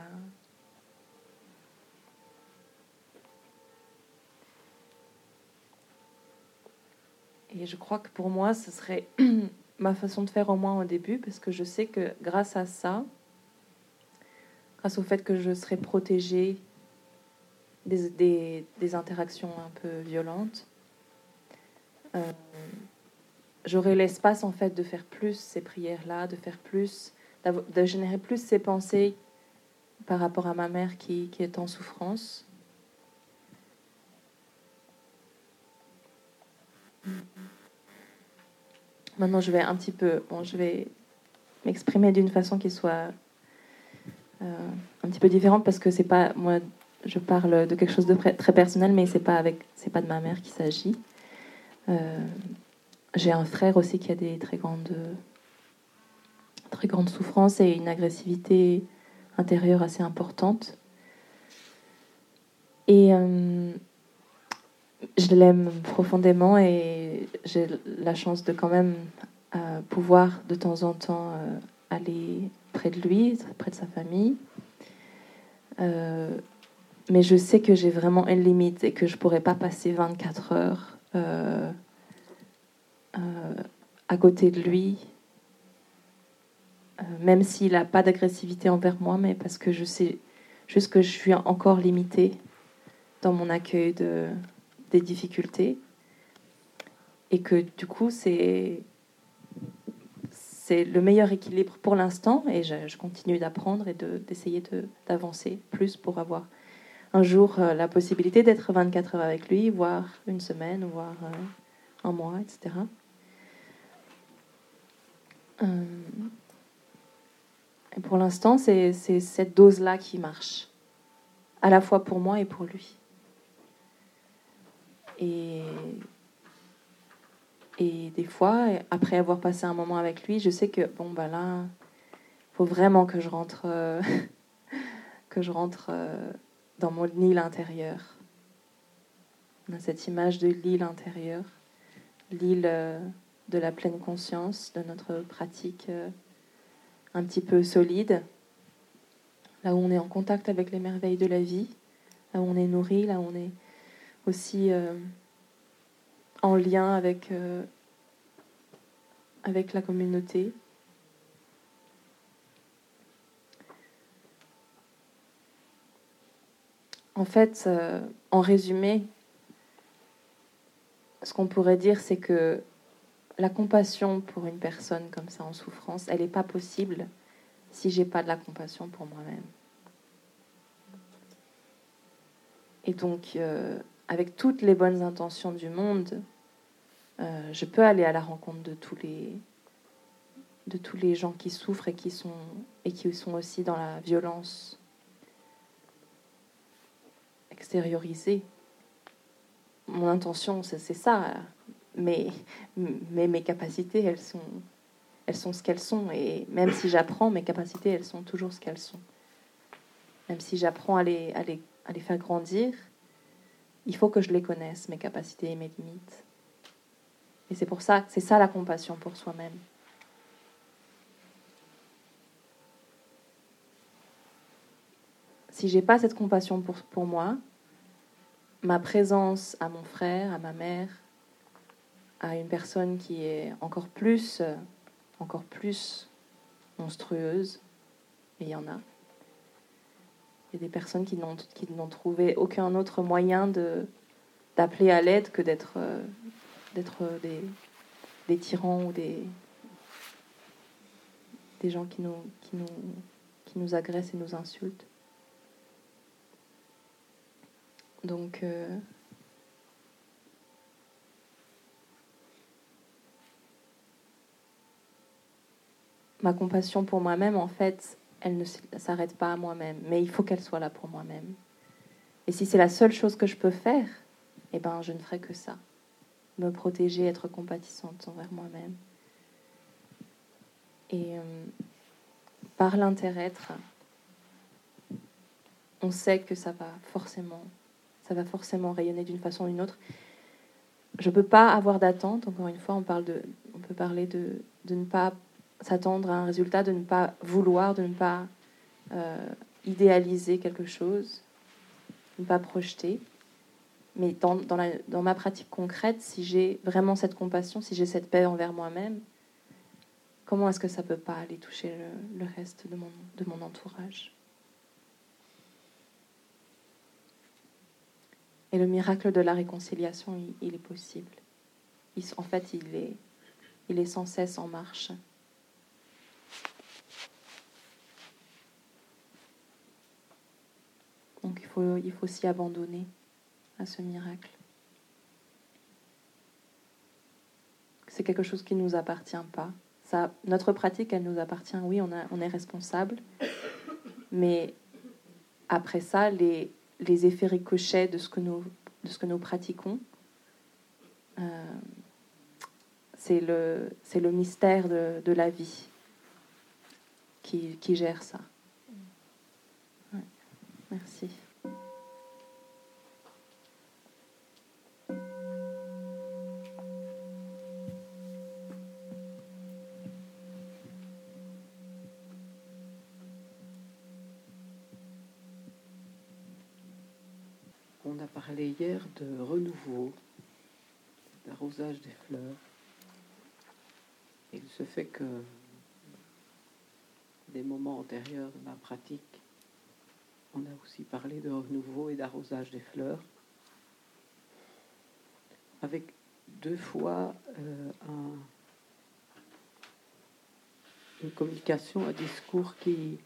Et je crois que pour moi, ce serait ma façon de faire au moins au début, parce que je sais que grâce à ça, grâce au fait que je serai protégée des interactions un peu violentes, j'aurai l'espace en fait de faire plus ces prières-là, de faire plus, de générer plus ces pensées par rapport à ma mère qui est en souffrance. Maintenant, je vais m'exprimer d'une façon qui soit un petit peu différente, parce que c'est pas moi, je parle de quelque chose de très personnel, mais c'est pas de ma mère qu'il s'agit. J'ai un frère aussi qui a des très grandes souffrances et une agressivité intérieure assez importante. Et je l'aime profondément et j'ai la chance de quand même pouvoir de temps en temps aller près de lui, près de sa famille. Mais je sais que j'ai vraiment une limite et que je ne pourrais pas passer 24 heures à côté de lui, même s'il n'a pas d'agressivité envers moi, mais parce que je sais juste que je suis encore limitée dans mon accueil des difficultés. Et que du coup, c'est le meilleur équilibre pour l'instant, et je continue d'apprendre et d'essayer d'avancer plus pour avoir un jour la possibilité d'être 24 heures avec lui, voire une semaine, voire un mois, etc. Et pour l'instant, c'est cette dose-là qui marche, à la fois pour moi et pour lui. Et des fois, après avoir passé un moment avec lui, je sais que là, il faut vraiment que je rentre, dans mon île intérieure. On a cette image de l'île intérieure, l'île de la pleine conscience, de notre pratique un petit peu solide, là où on est en contact avec les merveilles de la vie, là où on est nourri, là où on est aussi en lien avec la communauté. En fait, en résumé, ce qu'on pourrait dire, c'est que la compassion pour une personne comme ça en souffrance, elle n'est pas possible si j'ai pas de la compassion pour moi-même. Et donc, avec toutes les bonnes intentions du monde, je peux aller à la rencontre de tous de tous les gens qui souffrent et qui sont aussi dans la violence extériorisée. Mon intention, c'est ça. Mais mes capacités, elles sont ce qu'elles sont. Et même si j'apprends, mes capacités, elles sont toujours ce qu'elles sont. Même si j'apprends à les faire grandir, il faut que je les connaisse, mes capacités et mes limites. Et c'est ça la compassion pour soi-même. Si j'ai pas cette compassion pour moi, ma présence à mon frère, à ma mère, à une personne qui est encore plus monstrueuse, et il y en a. Il y a des personnes qui n'ont trouvé aucun autre moyen d'appeler à l'aide que d'être des tyrans ou des gens qui nous agressent et nous insultent. Donc, ma compassion pour moi-même, en fait, elle ne s'arrête pas à moi-même, mais il faut qu'elle soit là pour moi-même. Et si c'est la seule chose que je peux faire, eh ben, je ne ferai que ça. Me protéger, être compatissante envers moi-même. Et par l'inter-être, on sait que ça va forcément rayonner d'une façon ou d'une autre. Je ne peux pas avoir d'attente. Encore une fois, on peut parler de ne pas s'attendre à un résultat, de ne pas vouloir, de ne pas idéaliser quelque chose, de ne pas projeter. Mais dans ma pratique concrète, si j'ai vraiment cette compassion, si j'ai cette paix envers moi-même, comment est-ce que ça ne peut pas aller toucher le reste de mon entourage ? Et le miracle de la réconciliation, il est possible. En fait, il est sans cesse en marche. Donc il faut s'y abandonner à ce miracle. C'est quelque chose qui ne nous appartient pas. Notre pratique, elle nous appartient, oui, on est responsable. Mais après ça, les effets ricochets de ce que nous pratiquons, c'est le mystère de la vie qui gère ça. Ouais. Merci. On a parlé hier de renouveau, d'arrosage des fleurs. Il se fait que des moments antérieurs de ma pratique, on a aussi parlé de renouveau et d'arrosage des fleurs, avec deux fois une communication, un discours qui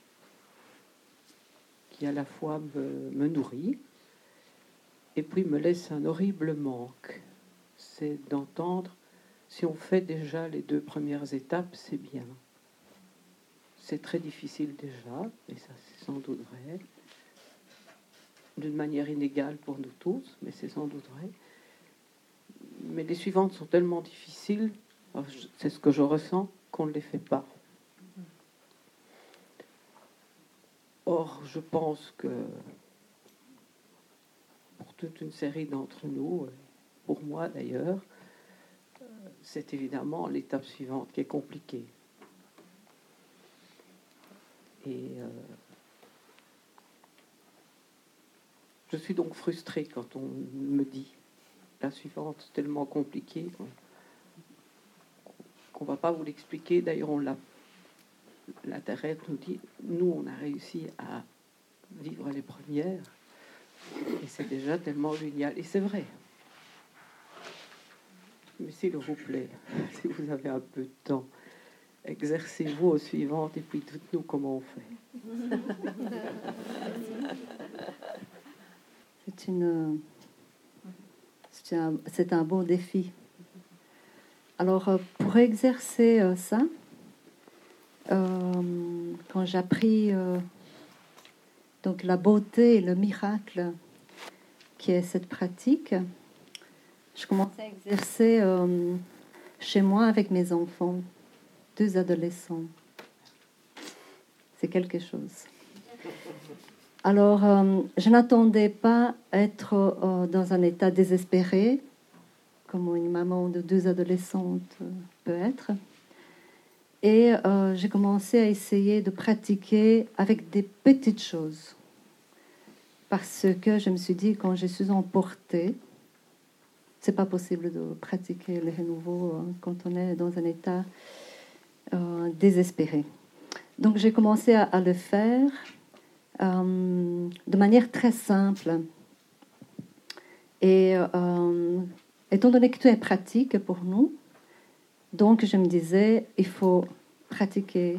à la fois me nourrit et puis me laisse un horrible manque. C'est d'entendre, si on fait déjà les deux premières étapes, c'est bien. C'est très difficile déjà, et ça c'est sans doute vrai, d'une manière inégale pour nous tous, mais c'est sans doute vrai. Mais les suivantes sont tellement difficiles, c'est ce que je ressens, qu'on ne les fait pas. Or, je pense que pour toute une série d'entre nous, pour moi d'ailleurs, c'est évidemment l'étape suivante qui est compliquée. Et je suis donc frustrée quand on me dit la suivante, c'est tellement compliqué qu'on ne va pas vous l'expliquer. D'ailleurs, l'intérêt nous dit, nous, on a réussi à vivre les premières, et c'est déjà tellement génial. Et c'est vrai. Mais s'il vous plaît, si vous avez un peu de temps, exercez-vous aux suivantes, et puis dites-nous comment on fait. C'est un beau défi. Alors, pour exercer ça, quand j'ai appris donc la beauté et le miracle qui est cette pratique, je commençais à exercer chez moi avec mes enfants, 2 adolescents. C'est quelque chose. Alors, je n'attendais pas être dans un état désespéré, comme une maman de 2 adolescentes peut être. Et j'ai commencé à essayer de pratiquer avec des petites choses. Parce que je me suis dit, quand je suis emportée, c'est pas possible de pratiquer le renouveau quand on est dans un état désespéré. Donc j'ai commencé à le faire de manière très simple. Et étant donné que tout est pratique pour nous, donc je me disais, il faut pratiquer,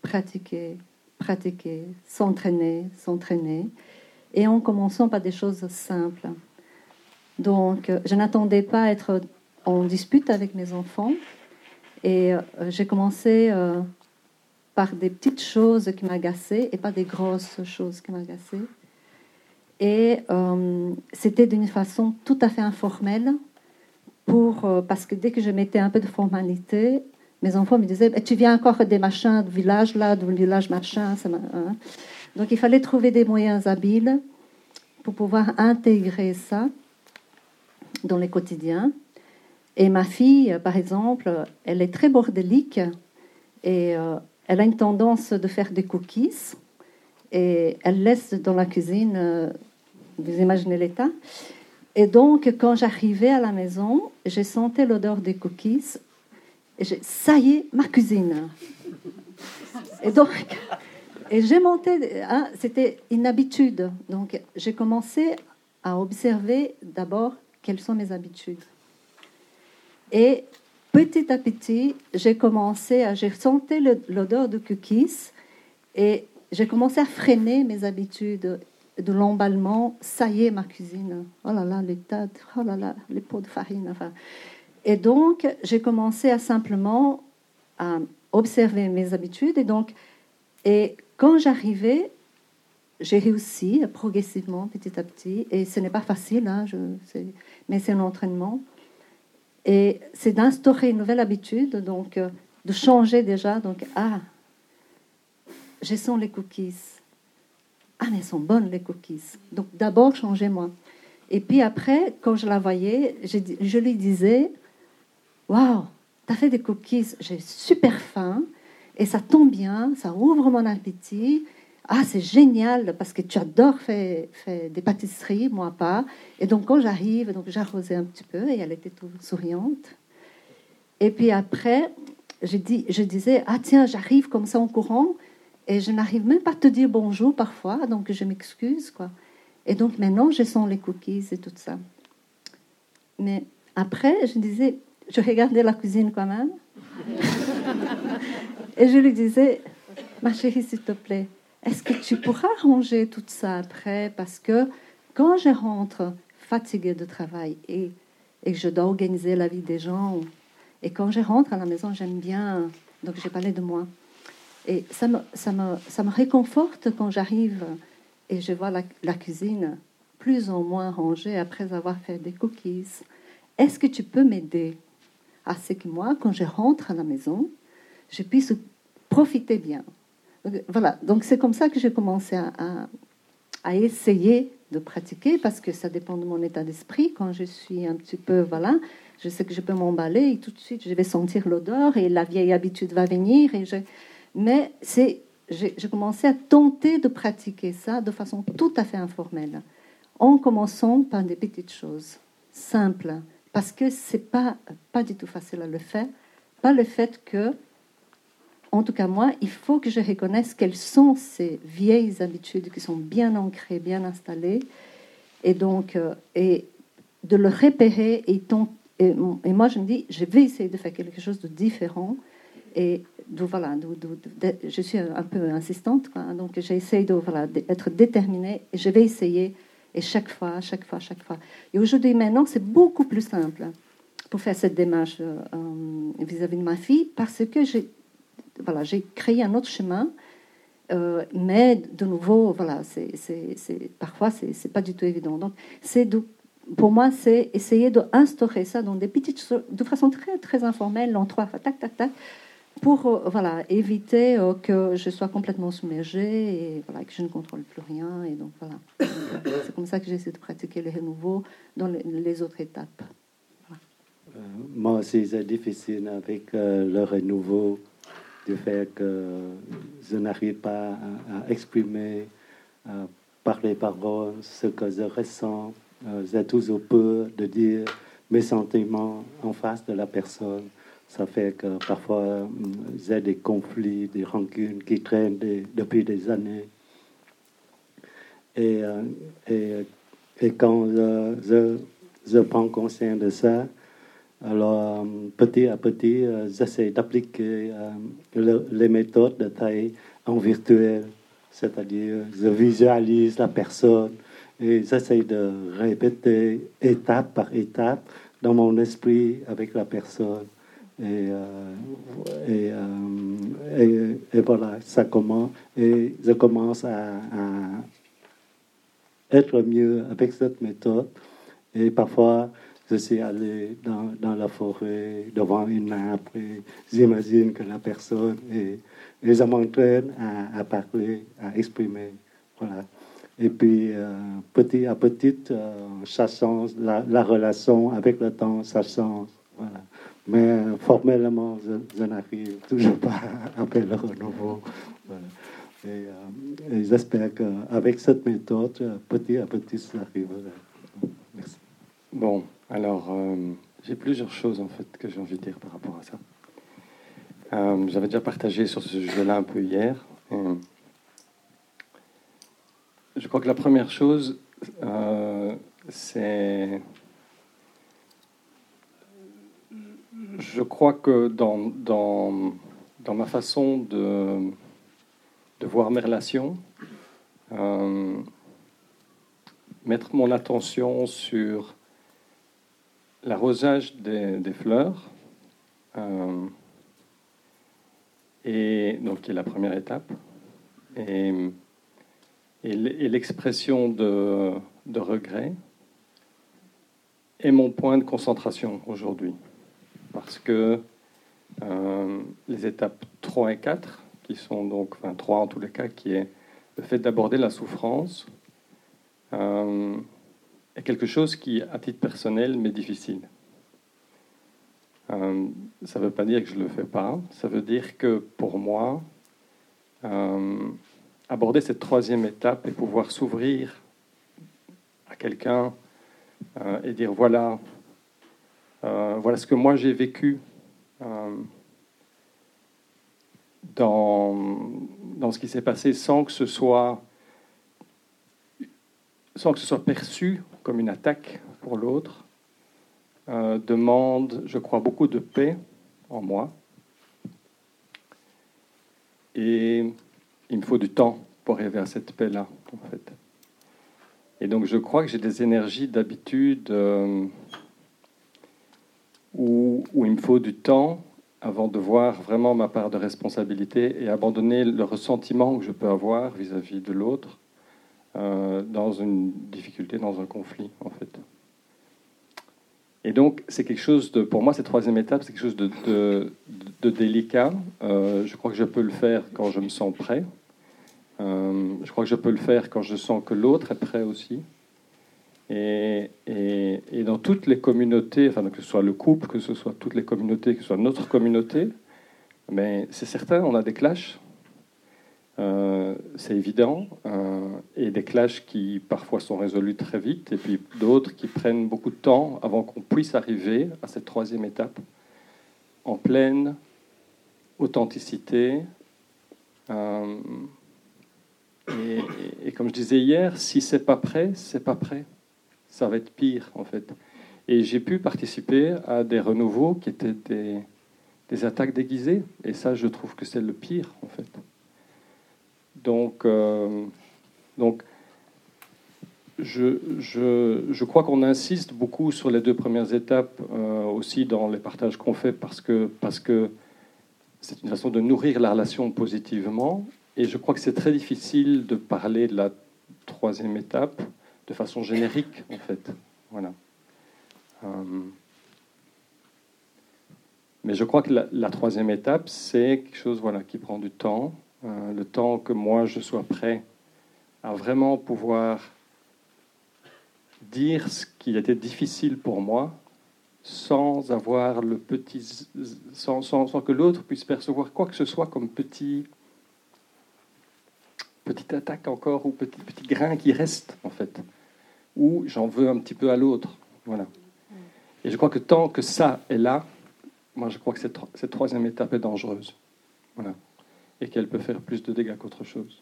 s'entraîner, et en commençant par des choses simples. Donc, je n'attendais pas à être en dispute avec mes enfants, et j'ai commencé par des petites choses qui m'agaçaient, et pas des grosses choses qui m'agaçaient. Et c'était d'une façon tout à fait informelle, parce que dès que je mettais un peu de formalité, mes enfants me disaient tu viens encore des machins du village là, du village machin. Hein. Donc il fallait trouver des moyens habiles pour pouvoir intégrer ça dans les quotidiens. Et ma fille, par exemple, elle est très bordélique et elle a une tendance de faire des cookies et elle laisse dans la cuisine, vous imaginez l'état. Et donc, quand j'arrivais à la maison, j'ai senti l'odeur des cookies. Et ça y est, ma cuisine. Et donc, j'ai monté. Hein, c'était une habitude. Donc, j'ai commencé à observer d'abord quelles sont mes habitudes. Et petit à petit, j'ai senti l'odeur de cookies et j'ai commencé à freiner mes habitudes de l'emballement. Ça y est, ma cuisine. Oh là là, oh là là, les pots de farine. Enfin. Et donc, j'ai commencé à simplement à observer mes habitudes. Et quand j'arrivais, j'ai réussi progressivement, petit à petit. Et ce n'est pas facile, hein, mais c'est un entraînement. Et c'est d'instaurer une nouvelle habitude, donc de changer déjà. Donc, je sens les cookies. Ah, mais elles sont bonnes, les cookies. Donc, d'abord, changez-moi. Et puis après, quand je la voyais, je lui disais, waouh, t'as fait des cookies, j'ai super faim, et ça tombe bien, ça ouvre mon appétit. Ah, c'est génial, parce que tu adores faire des pâtisseries, moi pas. Et donc, quand j'arrive, donc j'arrosais un petit peu, et elle était toute souriante. Et puis après, je disais, ah tiens, j'arrive comme ça en courant, et je n'arrive même pas à te dire bonjour parfois, donc je m'excuse, quoi. Et donc maintenant, je sens les cookies et tout ça. Mais après, je regardais la cuisine quand même. Et je lui disais, ma chérie, s'il te plaît, est-ce que tu pourras ranger tout ça après? Parce que quand je rentre fatiguée de travail et que je dois organiser la vie des gens, et quand je rentre à la maison, j'aime bien, donc j'ai parlé de moi. Et ça me réconforte quand j'arrive et je vois la cuisine plus ou moins rangée après avoir fait des cookies. Est-ce que tu peux m'aider à ce que moi, quand je rentre à la maison, je puisse profiter bien? Donc, voilà, donc c'est comme ça que j'ai commencé à essayer de pratiquer, parce que ça dépend de mon état d'esprit. Quand je suis un petit peu, voilà, je sais que je peux m'emballer et tout de suite je vais sentir l'odeur et la vieille habitude va venir. Mais j'ai commencé à tenter de pratiquer ça de façon tout à fait informelle, en commençant par des petites choses simples, parce que c'est pas du tout facile à le faire. Pas le fait que, en tout cas moi, il faut que je reconnaisse quelles sont ces vieilles habitudes qui sont bien ancrées, bien installées, et donc et de le repérer et moi je me dis, je vais essayer de faire quelque chose de différent. Et voilà, je suis un peu insistante, quoi, donc j'essaie d'être déterminée et je vais essayer, et chaque fois. Et aujourd'hui, maintenant, c'est beaucoup plus simple pour faire cette démarche vis-à-vis de ma fille, parce que voilà, j'ai créé un autre chemin. Mais de nouveau, voilà, parfois, c'est pas du tout évident. Donc, pour moi, c'est essayer d'instaurer ça dans des petites choses, de façon très, très informelle, en 3 fois, tac, tac, tac, pour voilà, éviter que je sois complètement submergée et voilà, que je ne contrôle plus rien. Et donc, voilà. C'est comme ça que j'essaie de pratiquer le renouveau dans les autres étapes. Voilà. Moi aussi, c'est difficile avec le renouveau, du fait que je n'arrive pas à exprimer par les paroles ce que je ressens. J'ai toujours peur de dire mes sentiments en face de la personne. Ça fait que parfois j'ai des conflits, des rancunes qui traînent depuis des années. Et quand je prends conscience de ça, alors petit à petit, j'essaie d'appliquer les méthodes de Thay en virtuel. C'est-à-dire, je visualise la personne et j'essaie de répéter étape par étape dans mon esprit avec la personne. Et voilà, ça commence. Et je commence à être mieux avec cette méthode. Et parfois, je suis allé dans la forêt, devant une arbre, et j'imagine que la personne, et ça m'entraîne à parler, à exprimer. Voilà. Et puis, petit à petit, ça change, la relation avec le temps, ça change. Voilà. Mais formellement, je n'arrive toujours pas à faire le renouveau. Voilà. Et j'espère qu'avec cette méthode, petit à petit, ça arrivera. Merci. Bon, alors, j'ai plusieurs choses, en fait, que j'ai envie de dire par rapport à ça. J'avais déjà partagé sur ce sujet-là un peu hier. Je crois que la première chose, c'est... Je crois que dans ma façon de voir mes relations, mettre mon attention sur l'arrosage des fleurs, et donc qui est la première étape, et l'expression de regret est mon point de concentration aujourd'hui. Parce que les étapes 3 et 4, qui sont donc, enfin 3 en tous les cas, qui est le fait d'aborder la souffrance, est quelque chose qui, à titre personnel, m'est difficile. Ça ne veut pas dire que je ne le fais pas, ça veut dire que pour moi, aborder cette troisième étape et pouvoir s'ouvrir à quelqu'un et dire voilà ce que moi j'ai vécu dans ce qui s'est passé sans que ce soit perçu comme une attaque pour l'autre, demande, je crois, beaucoup de paix en moi. Et il me faut du temps pour arriver à cette paix-là, en fait. Et donc je crois que j'ai des énergies d'habitude où il me faut du temps avant de voir vraiment ma part de responsabilité et abandonner le ressentiment que je peux avoir vis-à-vis de l'autre dans une difficulté, dans un conflit, en fait. Et donc, c'est quelque chose de... Pour moi, cette troisième étape, c'est quelque chose de délicat. Je crois que je peux le faire quand je me sens prêt. Je crois que je peux le faire quand je sens que l'autre est prêt aussi. Et dans toutes les communautés, enfin, que ce soit le couple, que ce soit toutes les communautés, que ce soit notre communauté, mais c'est certain, on a des clashs. C'est évident. Et des clashs qui parfois sont résolus très vite, et puis d'autres qui prennent beaucoup de temps avant qu'on puisse arriver à cette troisième étape en pleine authenticité. Et comme je disais hier, si c'est pas prêt, c'est pas prêt. Ça va être pire, en fait. Et j'ai pu participer à des renouveaux qui étaient des attaques déguisées. Et ça, je trouve que c'est le pire, en fait. Donc je crois qu'on insiste beaucoup sur les deux premières étapes aussi dans les partages qu'on fait parce que c'est une façon de nourrir la relation positivement. Et je crois que c'est très difficile de parler de la troisième étape de façon générique, en fait. Voilà. Mais je crois que la troisième étape, c'est quelque chose qui prend du temps. Le temps que moi, je sois prêt à vraiment pouvoir dire ce qui était difficile pour moi sans avoir sans que l'autre puisse percevoir quoi que ce soit comme petite attaque encore ou petit grain qui reste, en fait, ou j'en veux un petit peu à l'autre. Voilà. Et je crois que tant que ça est là, moi je crois que cette troisième étape est dangereuse. Voilà. Et qu'elle peut faire plus de dégâts qu'autre chose.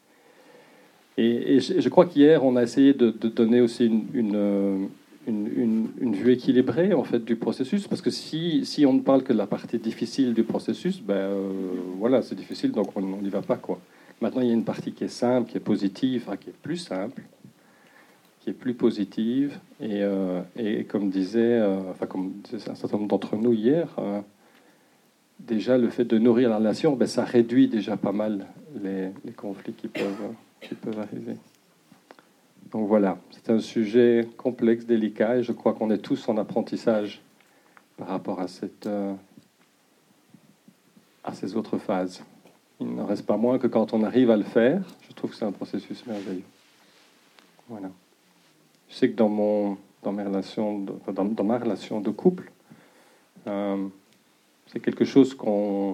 Et je crois qu'hier, on a essayé de donner aussi une vue équilibrée, en fait, du processus, parce que si on ne parle que de la partie difficile du processus, voilà, c'est difficile, donc on n'y va pas, quoi. Maintenant, il y a une partie qui est simple, qui est positive, qui est plus simple, qui est plus positive, et comme disait un certain nombre d'entre nous hier, déjà le fait de nourrir la relation, ça réduit déjà pas mal les conflits qui peuvent arriver. Donc voilà, c'est un sujet complexe, délicat, et je crois qu'on est tous en apprentissage par rapport à ces autres phases. Il n'en reste pas moins que quand on arrive à le faire, je trouve que c'est un processus merveilleux. Voilà. Je sais que dans ma relation de couple, c'est quelque chose qu'on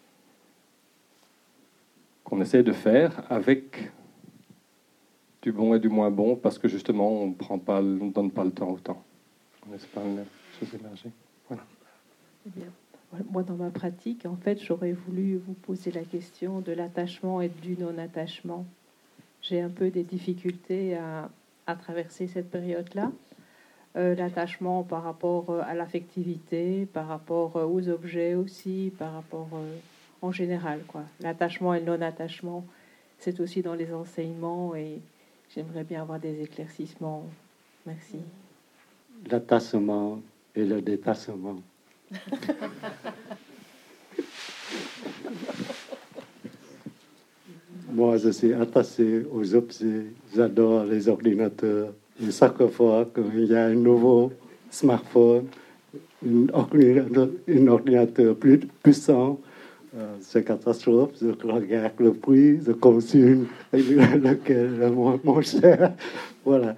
essaie de faire avec du bon et du moins bon, parce que justement, on ne donne pas le temps au temps. On laisse pas les choses émerger. Voilà. Eh bien, moi, dans ma pratique, en fait, j'aurais voulu vous poser la question de l'attachement et du non-attachement. J'ai un peu des difficultés à traverser cette période-là. L'attachement par rapport à l'affectivité, par rapport aux objets aussi, par rapport en général, quoi. L'attachement et le non-attachement, c'est aussi dans les enseignements, et j'aimerais bien avoir des éclaircissements. Merci. L'attachement et le détachement. Moi, je suis attaché aux objets. J'adore les ordinateurs. Et chaque fois qu'il y a un nouveau smartphone, un ordinateur plus puissant, c'est catastrophe. Je regarde le prix, je consulte lequel est moins cher. Voilà.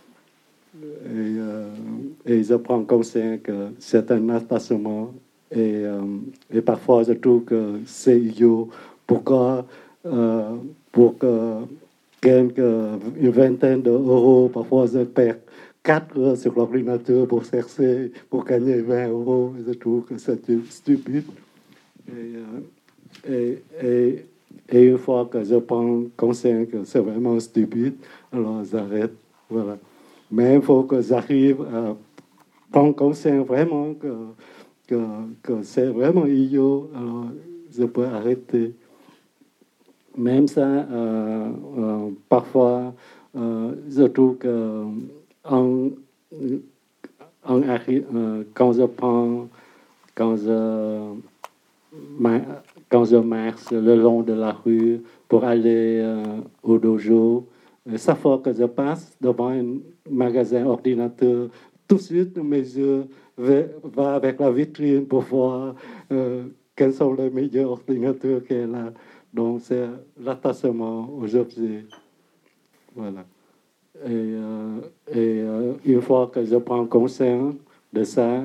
Et je prends conscience que c'est un attachement. Et parfois, je trouve que c'est idiot. Pourquoi pour une vingtaine d'euros, parfois je perds 4 heures sur l'ordinateur pour chercher, pour gagner 20 euros. Je trouve que c'est stupide. Et une fois que je prends conscience que c'est vraiment stupide, alors j'arrête. Voilà. Mais il faut que j'arrive à prendre conscience vraiment que c'est vraiment idiot, alors je peux arrêter. Même ça, parfois, je trouve que quand je marche le long de la rue pour aller au dojo, chaque fois que je passe devant un magasin ordinateur, tout de suite mes yeux vont avec la vitrine pour voir quels sont les meilleurs ordinateurs qu'il y a là. Donc c'est l'attachement aux objets. Voilà. Et une fois que je prends conscience de ça,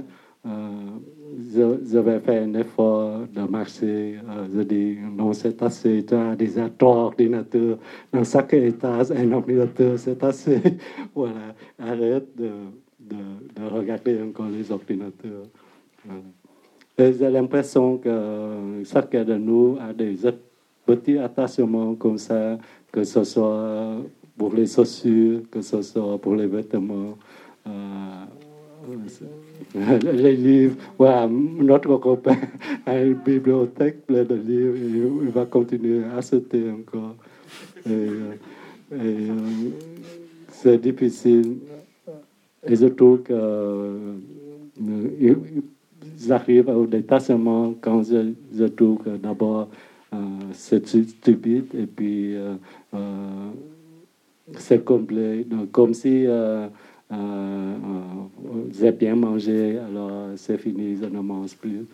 je vais faire un effort de marcher. Je dis, non, c'est assez. Tu as déjà 3 ordinateurs. Dans chaque étage, un ordinateur, c'est assez. Voilà. Arrête de regarder encore les ordinateurs. Voilà. Et j'ai l'impression que chacun de nous a des petits attachements comme ça, que ce soit pour les chaussures, que ce soit pour les vêtements. Les livres, voilà, notre copain a une bibliothèque pleine de livres et il va continuer à acheter encore. C'est difficile. Et je trouve que j'arrive au détachement quand je trouve que d'abord c'est stupide et puis c'est complet. Donc, comme si j'ai bien mangé, alors c'est fini, je ne mange plus.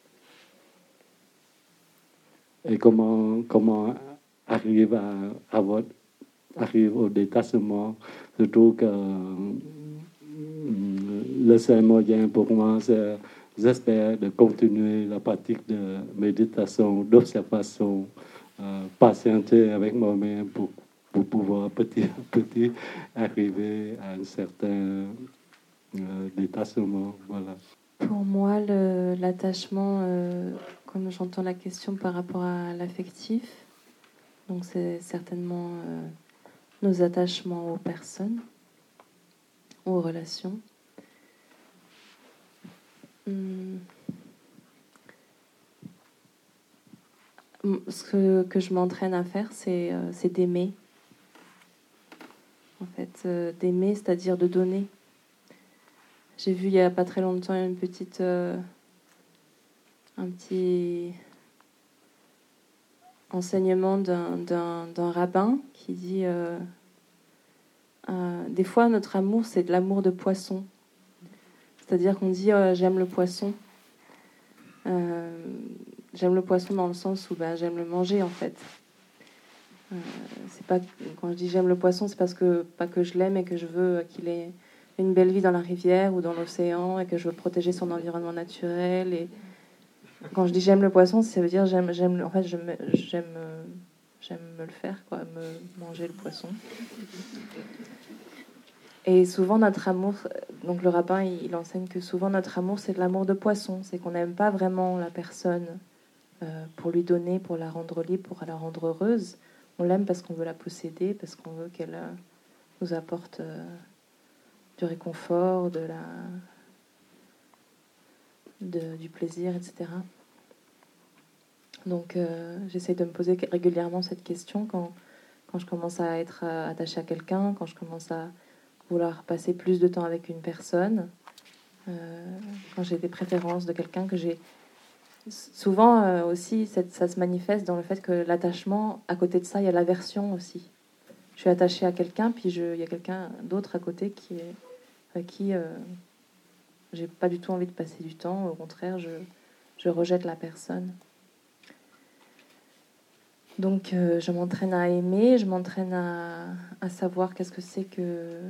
Et comment arrive arrive au détachement, je trouve que le seul moyen pour moi, c'est, j'espère, de continuer la pratique de méditation, d'observation, patienter avec moi-même pour pouvoir petit à petit arriver à un certain détachement. Voilà. Pour moi, l'attachement, comme j'entends la question par rapport à l'affectif, donc c'est certainement nos attachements aux personnes, aux relations. Ce que je m'entraîne à faire, c'est d'aimer. En fait, d'aimer, c'est-à-dire de donner. J'ai vu il n'y a pas très longtemps un petit enseignement d'un rabbin qui dit des fois notre amour c'est de l'amour de poisson, c'est-à-dire qu'on dit j'aime le poisson, j'aime le poisson dans le sens où j'aime le manger en fait. C'est pas, quand je dis j'aime le poisson, c'est parce que pas que je l'aime et que je veux qu'il ait une belle vie dans la rivière ou dans l'océan et que je veux protéger son environnement naturel. Et quand je dis j'aime le poisson, ça veut dire j'aime me le faire, quoi, me manger le poisson. Et souvent notre amour, donc le rabbin il enseigne que souvent notre amour c'est de l'amour de poisson, c'est qu'on n'aime pas vraiment la personne pour lui donner, pour la rendre libre, pour la rendre heureuse. On l'aime parce qu'on veut la posséder, parce qu'on veut qu'elle nous apporte du réconfort, du plaisir, etc. Donc j'essaie de me poser régulièrement cette question quand je commence à être attachée à quelqu'un, quand je commence à vouloir passer plus de temps avec une personne, quand j'ai des préférences de quelqu'un que j'ai. Souvent aussi, ça se manifeste dans le fait que l'attachement, à côté de ça, il y a l'aversion aussi. Je suis attachée à quelqu'un, puis il y a quelqu'un d'autre à côté avec qui j'ai pas du tout envie de passer du temps. Au contraire, je rejette la personne. Donc je m'entraîne à aimer, je m'entraîne à savoir qu'est-ce que c'est que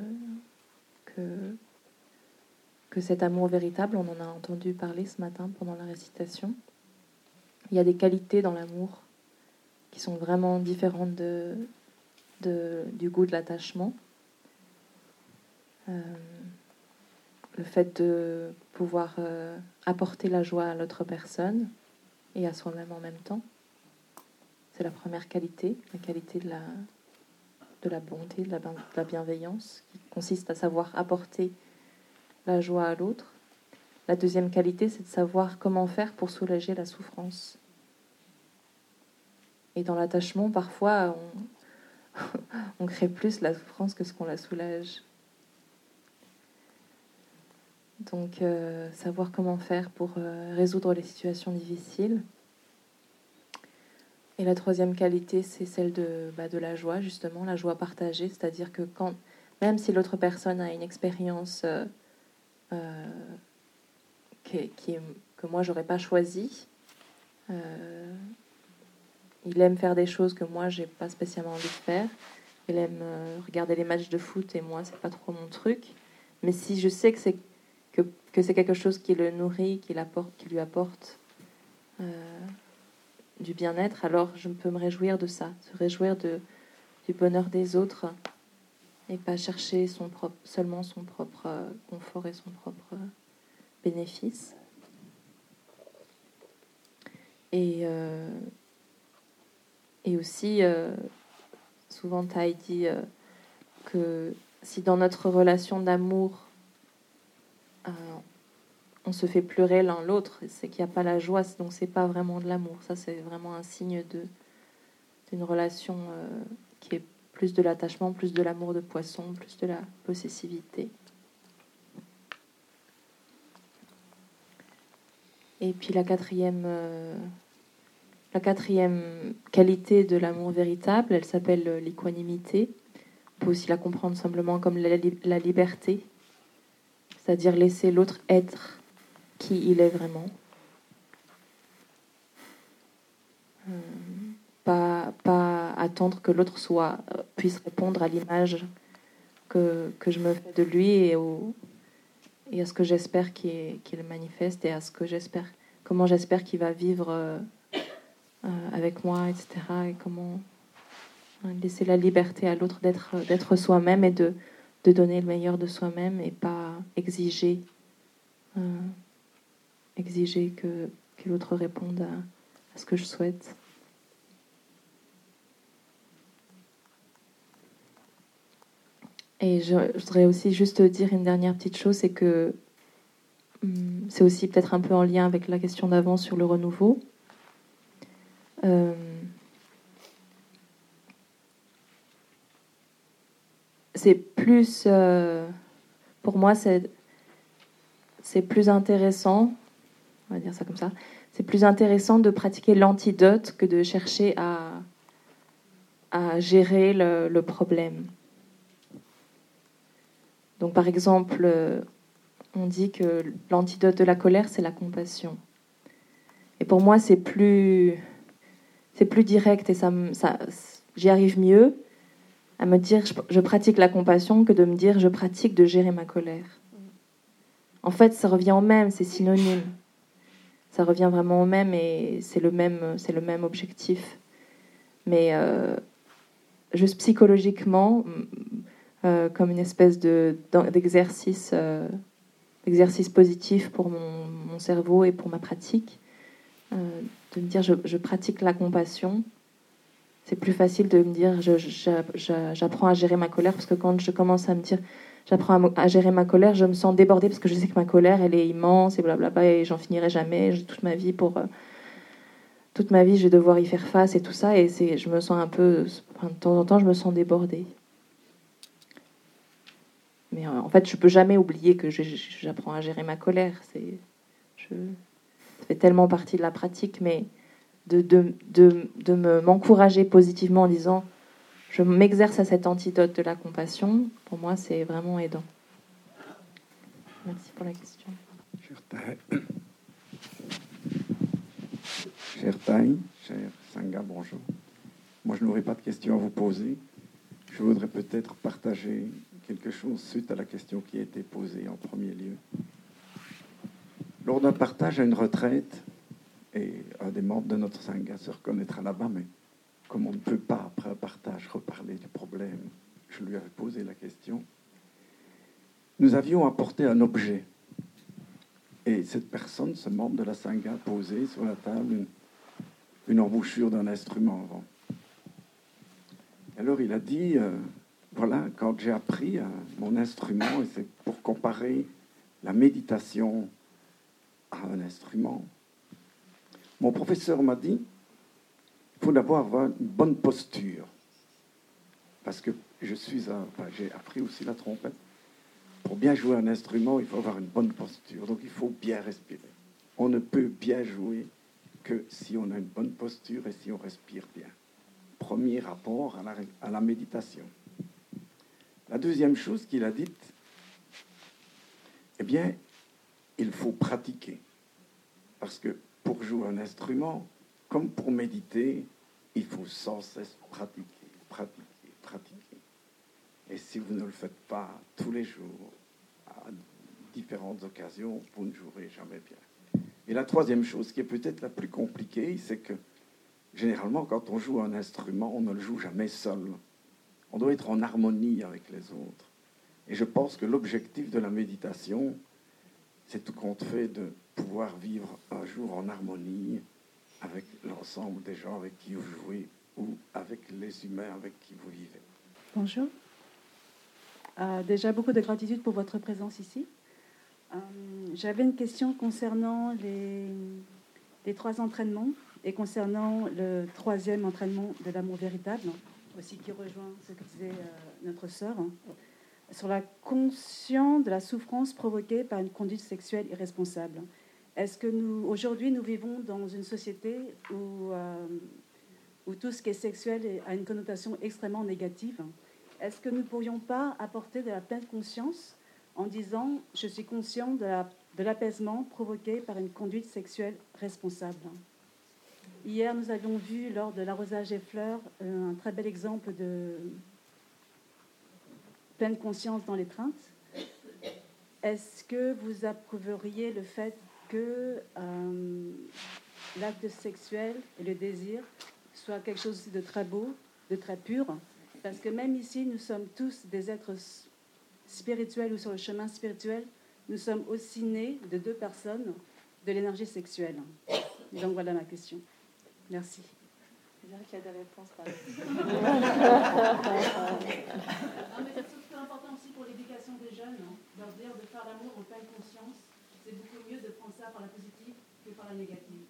cet amour véritable. On en a entendu parler ce matin pendant la récitation. Il y a des qualités dans l'amour qui sont vraiment différentes du goût de l'attachement. Le fait de pouvoir apporter la joie à l'autre personne et à soi-même en même temps. C'est la première qualité, la qualité de la bonté, de la bienveillance, qui consiste à savoir apporter la joie à l'autre. La deuxième qualité, c'est de savoir comment faire pour soulager la souffrance. Et dans l'attachement, parfois, on crée plus la souffrance que ce qu'on la soulage. Donc, savoir comment faire pour résoudre les situations difficiles. Et la troisième qualité, c'est celle de la joie, justement, la joie partagée. C'est-à-dire que même si l'autre personne a une expérience que moi, j'aurais pas choisie, il aime faire des choses que moi, j'ai pas spécialement envie de faire. Il aime regarder les matchs de foot et moi, c'est pas trop mon truc. Mais si je sais que c'est quelque chose qui le nourrit, qui lui apporte du bien-être, alors je peux me réjouir de ça, se réjouir du bonheur des autres et pas chercher seulement son propre confort et son propre bénéfice. Et aussi, souvent Thaï dit que si dans notre relation d'amour, on se fait pleurer l'un l'autre, c'est qu'il n'y a pas la joie, donc c'est pas vraiment de l'amour. Ça, c'est vraiment un signe d'une relation qui est plus de l'attachement, plus de l'amour de poisson, plus de la possessivité. Et puis la quatrième qualité de l'amour véritable, elle s'appelle l'équanimité. On peut aussi la comprendre simplement comme la liberté, c'est-à-dire laisser l'autre être qui il est vraiment. Pas attendre que l'autre puisse répondre à l'image que je me fais de lui et à ce que j'espère qu'il manifeste et à ce que comment j'espère qu'il va vivre avec moi, etc. Et comment laisser la liberté à l'autre d'être soi-même et de donner le meilleur de soi-même et pas exiger que l'autre réponde à ce que je souhaite. Et je voudrais aussi juste dire une dernière petite chose, c'est que c'est aussi peut-être un peu en lien avec la question d'avant sur le renouveau. C'est plus, pour moi, c'est plus intéressant, on va dire ça comme ça, c'est plus intéressant de pratiquer l'antidote que de chercher à gérer le problème. Donc, par exemple, on dit que l'antidote de la colère, c'est la compassion. Et pour moi, c'est plus direct et j'y arrive mieux à me dire je pratique la compassion que de me dire je pratique de gérer ma colère. En fait, ça revient au même, c'est synonyme. Ça revient vraiment au même et c'est le même objectif. Mais juste psychologiquement, comme une espèce d'exercice positif pour mon cerveau et pour ma pratique, de me dire je pratique la compassion. C'est plus facile de me dire j'apprends à gérer ma colère, parce que quand je commence à me dire j'apprends à gérer ma colère, je me sens débordée parce que je sais que ma colère elle est immense et blablabla et j'en finirai jamais. Toute ma vie je vais devoir y faire face et tout ça, et je me sens un peu, de temps en temps je me sens débordée. Mais en fait je peux jamais oublier que j'apprends à gérer ma colère. Ça fait tellement partie de la pratique, mais de m'encourager positivement en disant je m'exerce à cet antidote de la compassion, pour moi c'est vraiment aidant. Merci pour la question. Cher Taï, cher Sangha, bonjour. Moi je n'aurais pas de questions à vous poser. Je voudrais peut-être partager quelque chose suite à la question qui a été posée en premier lieu. Lors d'un partage à une retraite, et un des membres de notre Sangha se reconnaîtra là-bas, mais comme on ne peut pas, après un partage, reparler du problème, je lui avais posé la question. Nous avions apporté un objet. Et cette personne, ce membre de la Sangha, a posé sur la table une embouchure d'un instrument avant. Alors il a dit, voilà, quand j'ai appris mon instrument, et c'est pour comparer la méditation à un instrument, mon professeur m'a dit, il faut d'abord avoir une bonne posture. Parce que j'ai appris aussi la trompette. Pour bien jouer un instrument, il faut avoir une bonne posture. Donc il faut bien respirer. On ne peut bien jouer que si on a une bonne posture et si on respire bien. Premier rapport à la méditation. La deuxième chose qu'il a dite, eh bien, il faut pratiquer. Parce que pour jouer un instrument, comme pour méditer, il faut sans cesse pratiquer. Et si vous ne le faites pas tous les jours, à différentes occasions, vous ne jouerez jamais bien. Et la troisième chose, qui est peut-être la plus compliquée, c'est que généralement, quand on joue un instrument, on ne le joue jamais seul. On doit être en harmonie avec les autres. Et je pense que l'objectif de la méditation, c'est tout compte fait de pouvoir vivre un jour en harmonie avec l'ensemble des gens avec qui vous jouez ou avec les humains avec qui vous vivez. Bonjour. Déjà, beaucoup de gratitude pour votre présence ici. J'avais une question concernant les 3 entraînements et concernant le 3e entraînement de l'amour véritable, aussi qui rejoint ce que disait notre sœur, sur la conscience de la souffrance provoquée par une conduite sexuelle irresponsable. Est-ce que aujourd'hui, nous vivons dans une société où tout ce qui est sexuel a une connotation extrêmement négative? Est-ce que nous ne pourrions pas apporter de la pleine conscience en disant « je suis conscient de l'apaisement provoqué par une conduite sexuelle responsable ». Hier, nous avions vu, lors de l'arrosage des fleurs, un très bel exemple de pleine conscience dans l'étreinte. Est-ce que vous approuveriez le fait que l'acte sexuel et le désir soit quelque chose de très beau, de très pur? Parce que même ici, nous sommes tous des êtres spirituels ou sur le chemin spirituel. Nous sommes aussi nés de deux personnes de l'énergie sexuelle. Et donc voilà ma question. Merci. C'est vrai qu'il y a des réponses. Non, mais c'est surtout important aussi pour l'éducation des jeunes, hein, leur dire de faire l'amour en pleine conscience. C'est beaucoup mieux de prendre ça par la positive que par la négative.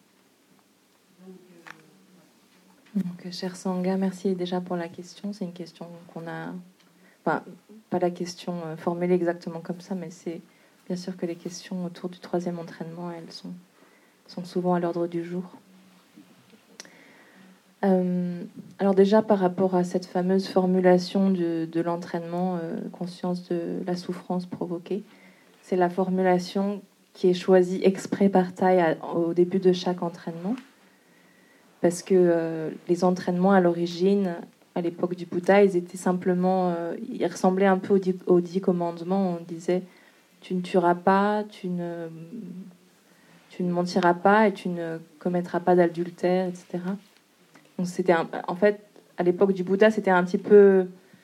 Donc, cher Sangha, merci déjà pour la question. C'est une question qu'on a... Enfin, pas la question formulée exactement comme ça, mais c'est bien sûr que les questions autour du troisième entraînement, elles sont souvent à l'ordre du jour. Alors déjà, par rapport à cette fameuse formulation de l'entraînement, conscience de la souffrance provoquée, c'est la formulation qui est choisie exprès par Thay au début de chaque entraînement. Parce que les entraînements à l'origine, à l'époque du Bouddha, ils étaient simplement... ils ressemblaient un peu aux 10 commandements. On disait « tu ne tueras pas, tu ne mentiras pas et tu ne commettras pas d'adultère, etc. » Donc c'était en fait, à l'époque du Bouddha, c'était un petit peu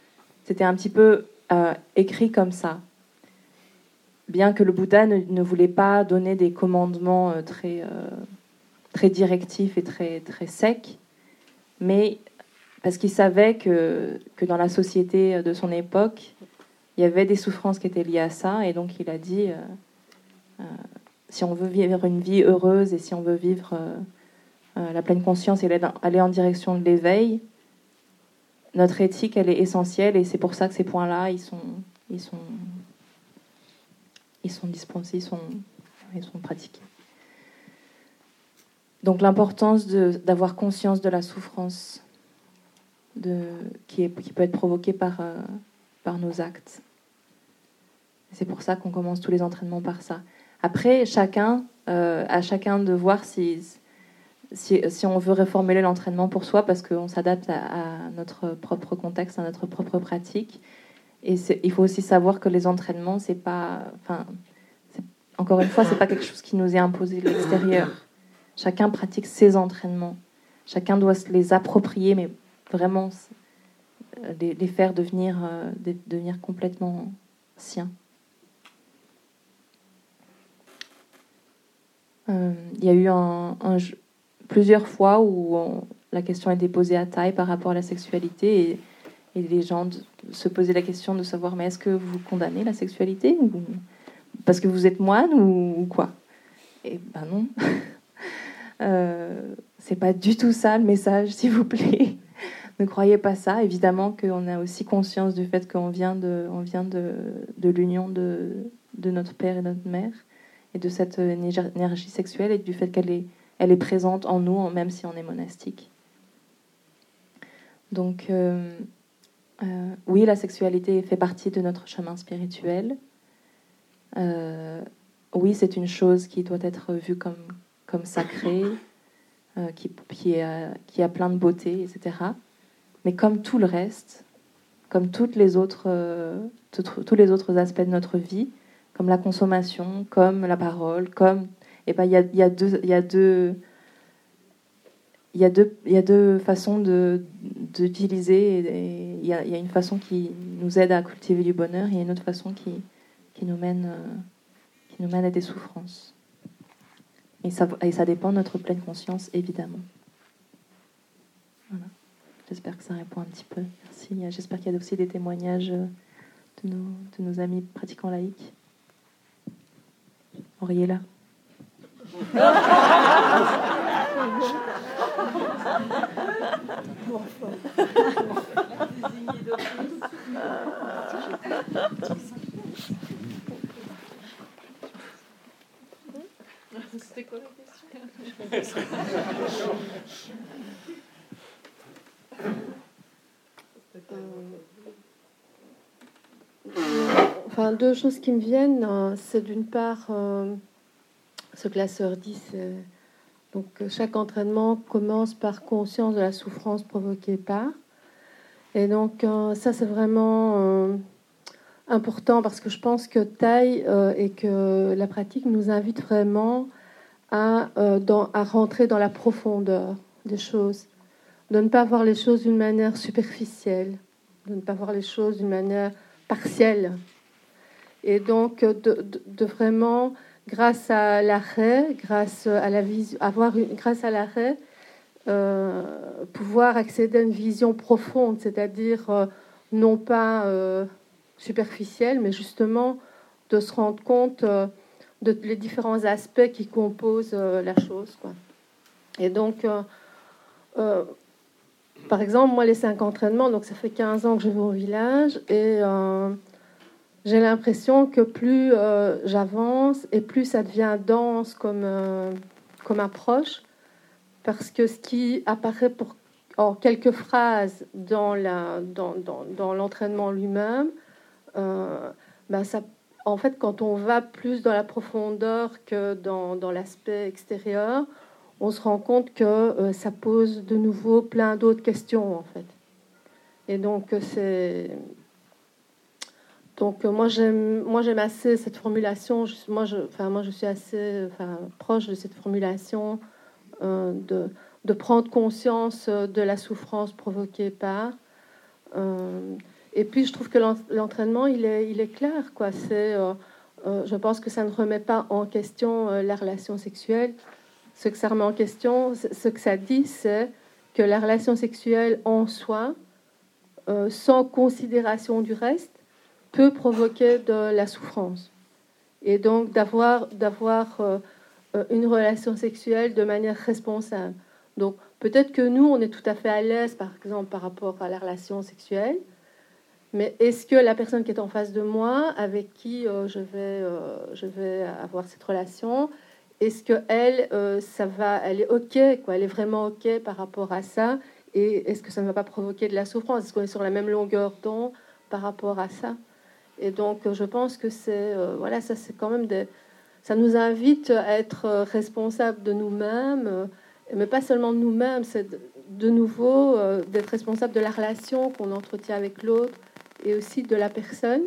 écrit comme ça. Bien que le Bouddha ne voulait pas donner des commandements très directifs et très, très secs, mais parce qu'il savait que dans la société de son époque, il y avait des souffrances qui étaient liées à ça, et donc il a dit, si on veut vivre une vie heureuse et si on veut vivre la pleine conscience et aller en direction de l'éveil, notre éthique, elle est essentielle, et c'est pour ça que ces points-là, ils sont dispensés, ils sont pratiqués. Donc l'importance d'avoir conscience de la souffrance qui peut être provoquée par nos actes. C'est pour ça qu'on commence tous les entraînements par ça. Après, à chacun de voir si on veut reformuler l'entraînement pour soi, parce qu'on s'adapte à notre propre contexte, à notre propre pratique. Et il faut aussi savoir que les entraînements, encore une fois, c'est pas quelque chose qui nous est imposé de l'extérieur. Chacun pratique ses entraînements. Chacun doit se les approprier, mais vraiment les faire devenir complètement siens. Il y a eu plusieurs fois où la question a été posée à Thay par rapport à la sexualité, et les gens se posaient la question de savoir, mais est-ce que vous condamnez la sexualité ou parce que vous êtes moine ou quoi? Et ben non. C'est pas du tout ça le message, s'il vous plaît. Ne croyez pas ça. Évidemment qu'on a aussi conscience du fait qu'on vient de l'union de notre père et notre mère, et de cette énergie sexuelle, et du fait qu'elle est présente en nous, même si on est monastique. Donc, oui, la sexualité fait partie de notre chemin spirituel. Oui, c'est une chose qui doit être vue comme sacrée, qui a plein de beauté, etc. Mais comme tout le reste, comme tous les autres aspects de notre vie, comme la consommation, comme la parole, il y a deux façons d'utiliser. Et il y a une façon qui nous aide à cultiver du bonheur, et il y a une autre façon qui nous mène à des souffrances. Et ça dépend de notre pleine conscience, évidemment. Voilà. J'espère que ça répond un petit peu. Merci. J'espère qu'il y a aussi des témoignages de nos amis pratiquants laïcs. Auriez-la. C'était quoi la question? Enfin, deux choses qui me viennent, c'est d'une part ce que la sœur dit, c'est donc chaque entraînement commence par conscience de la souffrance provoquée par. Et donc ça c'est vraiment important parce que je pense que Thaï et que la pratique nous invite vraiment à rentrer dans la profondeur des choses, de ne pas voir les choses d'une manière superficielle, de ne pas voir les choses d'une manière partielle. Et donc de vraiment, grâce à l'arrêt, grâce à la vision, grâce à l'arrêt, pouvoir accéder à une vision profonde, c'est-à-dire non pas superficielle, mais justement de se rendre compte de les différents aspects qui composent la chose, quoi. Et donc, par exemple, moi, les 5 entraînements, donc ça fait 15 ans que je vais au village, et j'ai l'impression que plus j'avance, et plus ça devient dense comme approche, parce que ce qui apparaît en quelques phrases dans l'entraînement lui-même, ça, en fait, quand on va plus dans la profondeur que dans l'aspect extérieur, on se rend compte que ça pose de nouveau plein d'autres questions, en fait. Et donc, moi j'aime assez cette formulation. Moi je suis assez proche de cette formulation de prendre conscience de la souffrance provoquée par. Et puis je trouve que l'entraînement il est clair, quoi. Je pense que ça ne remet pas en question la relation sexuelle. Ce que ça remet en question, ce que ça dit, c'est que la relation sexuelle en soi, sans considération du reste, peut provoquer de la souffrance. Et donc d'avoir une relation sexuelle de manière responsable. Donc peut-être que nous, on est tout à fait à l'aise, par exemple, par rapport à la relation sexuelle, mais est-ce que la personne qui est en face de moi, avec qui je vais avoir cette relation, est-ce qu'elle, elle est OK, quoi, elle est vraiment OK par rapport à ça, et est-ce que ça ne va pas provoquer de la souffrance? Est-ce qu'on est sur la même longueur d'onde par rapport à ça? Et donc, je pense que ça c'est quand même ça nous invite à être responsables de nous-mêmes, mais pas seulement de nous-mêmes, c'est de nouveau d'être responsable de la relation qu'on entretient avec l'autre et aussi de la personne.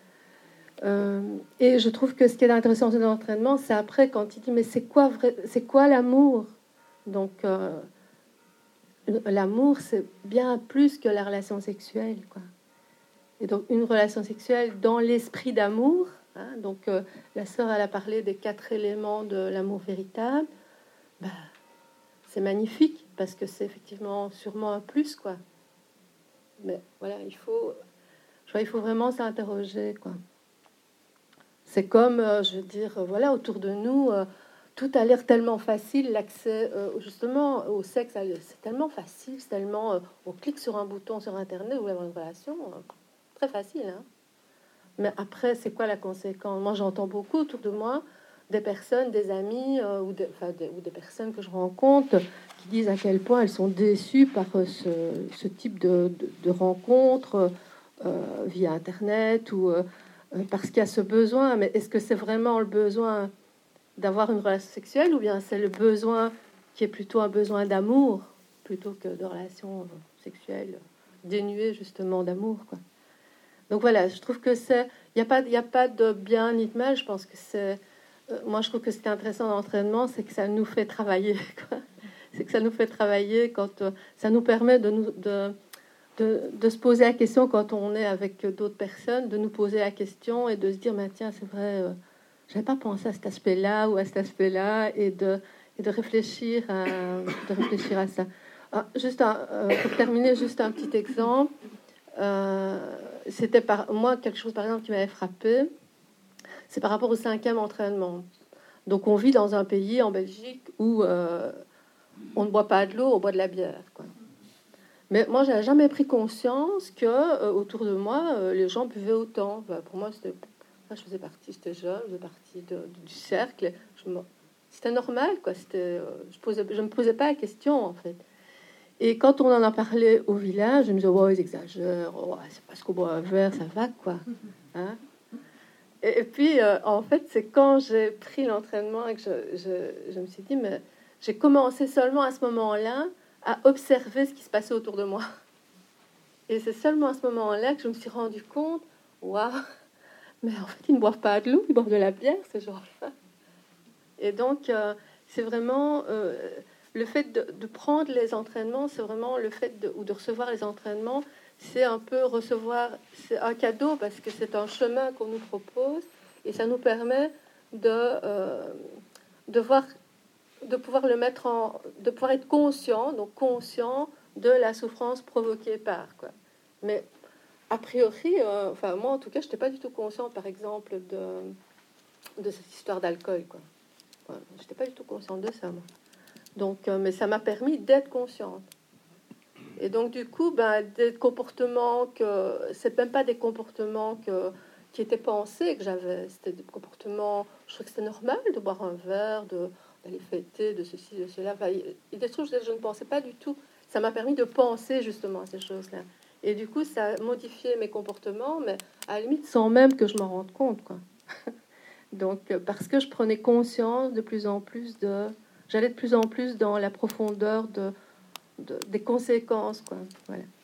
Et je trouve que ce qui est intéressant dans l'entraînement, c'est après quand il dit mais c'est quoi l'amour? Donc l'amour, c'est bien plus que la relation sexuelle, quoi. Et donc une relation sexuelle dans l'esprit d'amour, hein, donc la sœur elle a parlé des 4 éléments de l'amour véritable. C'est magnifique parce que c'est effectivement sûrement un plus, quoi. Mais voilà, il faut vraiment s'interroger, quoi. C'est comme je veux dire, voilà, autour de nous tout a l'air tellement facile, l'accès justement au sexe, c'est tellement facile, c'est tellement on clique sur un bouton sur internet, vous avez une relation très facile, hein. Mais après, c'est quoi la conséquence? Moi, j'entends beaucoup autour de moi des personnes, des amis ou des personnes que je rencontre qui disent à quel point elles sont déçues par ce type de rencontres via Internet ou parce qu'il y a ce besoin. Mais est-ce que c'est vraiment le besoin d'avoir une relation sexuelle ou bien c'est le besoin qui est plutôt un besoin d'amour plutôt que de relation sexuelle dénuée justement d'amour, quoi. Donc voilà, je trouve que il n'y a pas de bien ni de mal. Je pense que moi je trouve que ce qui est intéressant dans l'entraînement, c'est que ça nous fait travailler, quoi. C'est que ça nous fait travailler quand ça nous permet de se poser la question quand on est avec d'autres personnes, de nous poser la question et de se dire, tiens, c'est vrai, j'avais pas pensé à cet aspect-là ou à cet aspect-là, et de réfléchir à ça. Juste pour terminer, juste un petit exemple. C'était moi quelque chose par exemple qui m'avait frappé, c'est par rapport au 5e entraînement. Donc on vit dans un pays en Belgique où on ne boit pas de l'eau, on boit de la bière, quoi. Mais moi j'avais jamais pris conscience que autour de moi les gens buvaient autant. Pour moi je faisais partie, j'étais jeune, je faisais partie du cercle. c'était normal, quoi. Je me posais pas la question, en fait. Et quand on en a parlé au village, je me disais, oh, ils exagèrent, oh, c'est parce qu'au boit un verre, ça va, quoi. Hein? Et puis, en fait, c'est quand j'ai pris l'entraînement et que je me suis dit, mais j'ai commencé seulement à ce moment-là à observer ce qui se passait autour de moi. Et c'est seulement à ce moment-là que je me suis rendu compte, waouh, mais en fait, ils ne boivent pas de l'eau, ils boivent de la bière, ces gens-là. Et donc, c'est vraiment le fait de prendre les entraînements, c'est vraiment le fait ou de recevoir les entraînements, c'est un peu recevoir, c'est un cadeau parce que c'est un chemin qu'on nous propose et ça nous permet de pouvoir le mettre de pouvoir être conscient, donc conscient de la souffrance provoquée par, quoi. Mais a priori, enfin moi en tout cas, je n'étais pas du tout consciente, par exemple, de cette histoire d'alcool, quoi. Ouais, je n'étais pas du tout consciente de ça, moi. Donc, mais ça m'a permis d'être consciente. Et donc, du coup, des comportements c'est même pas des comportements qui étaient pensés que j'avais. C'était des comportements, je trouvais que c'était normal de boire un verre, d'aller fêter, de ceci, de cela. Enfin, il des trucs que je ne pensais pas du tout. Ça m'a permis de penser justement à ces choses-là. Et du coup, ça a modifié mes comportements, mais à la limite, sans même que je m'en rende compte, quoi. Donc, parce que je prenais conscience de plus en plus j'allais de plus en plus dans la profondeur des conséquences, quoi. Voilà.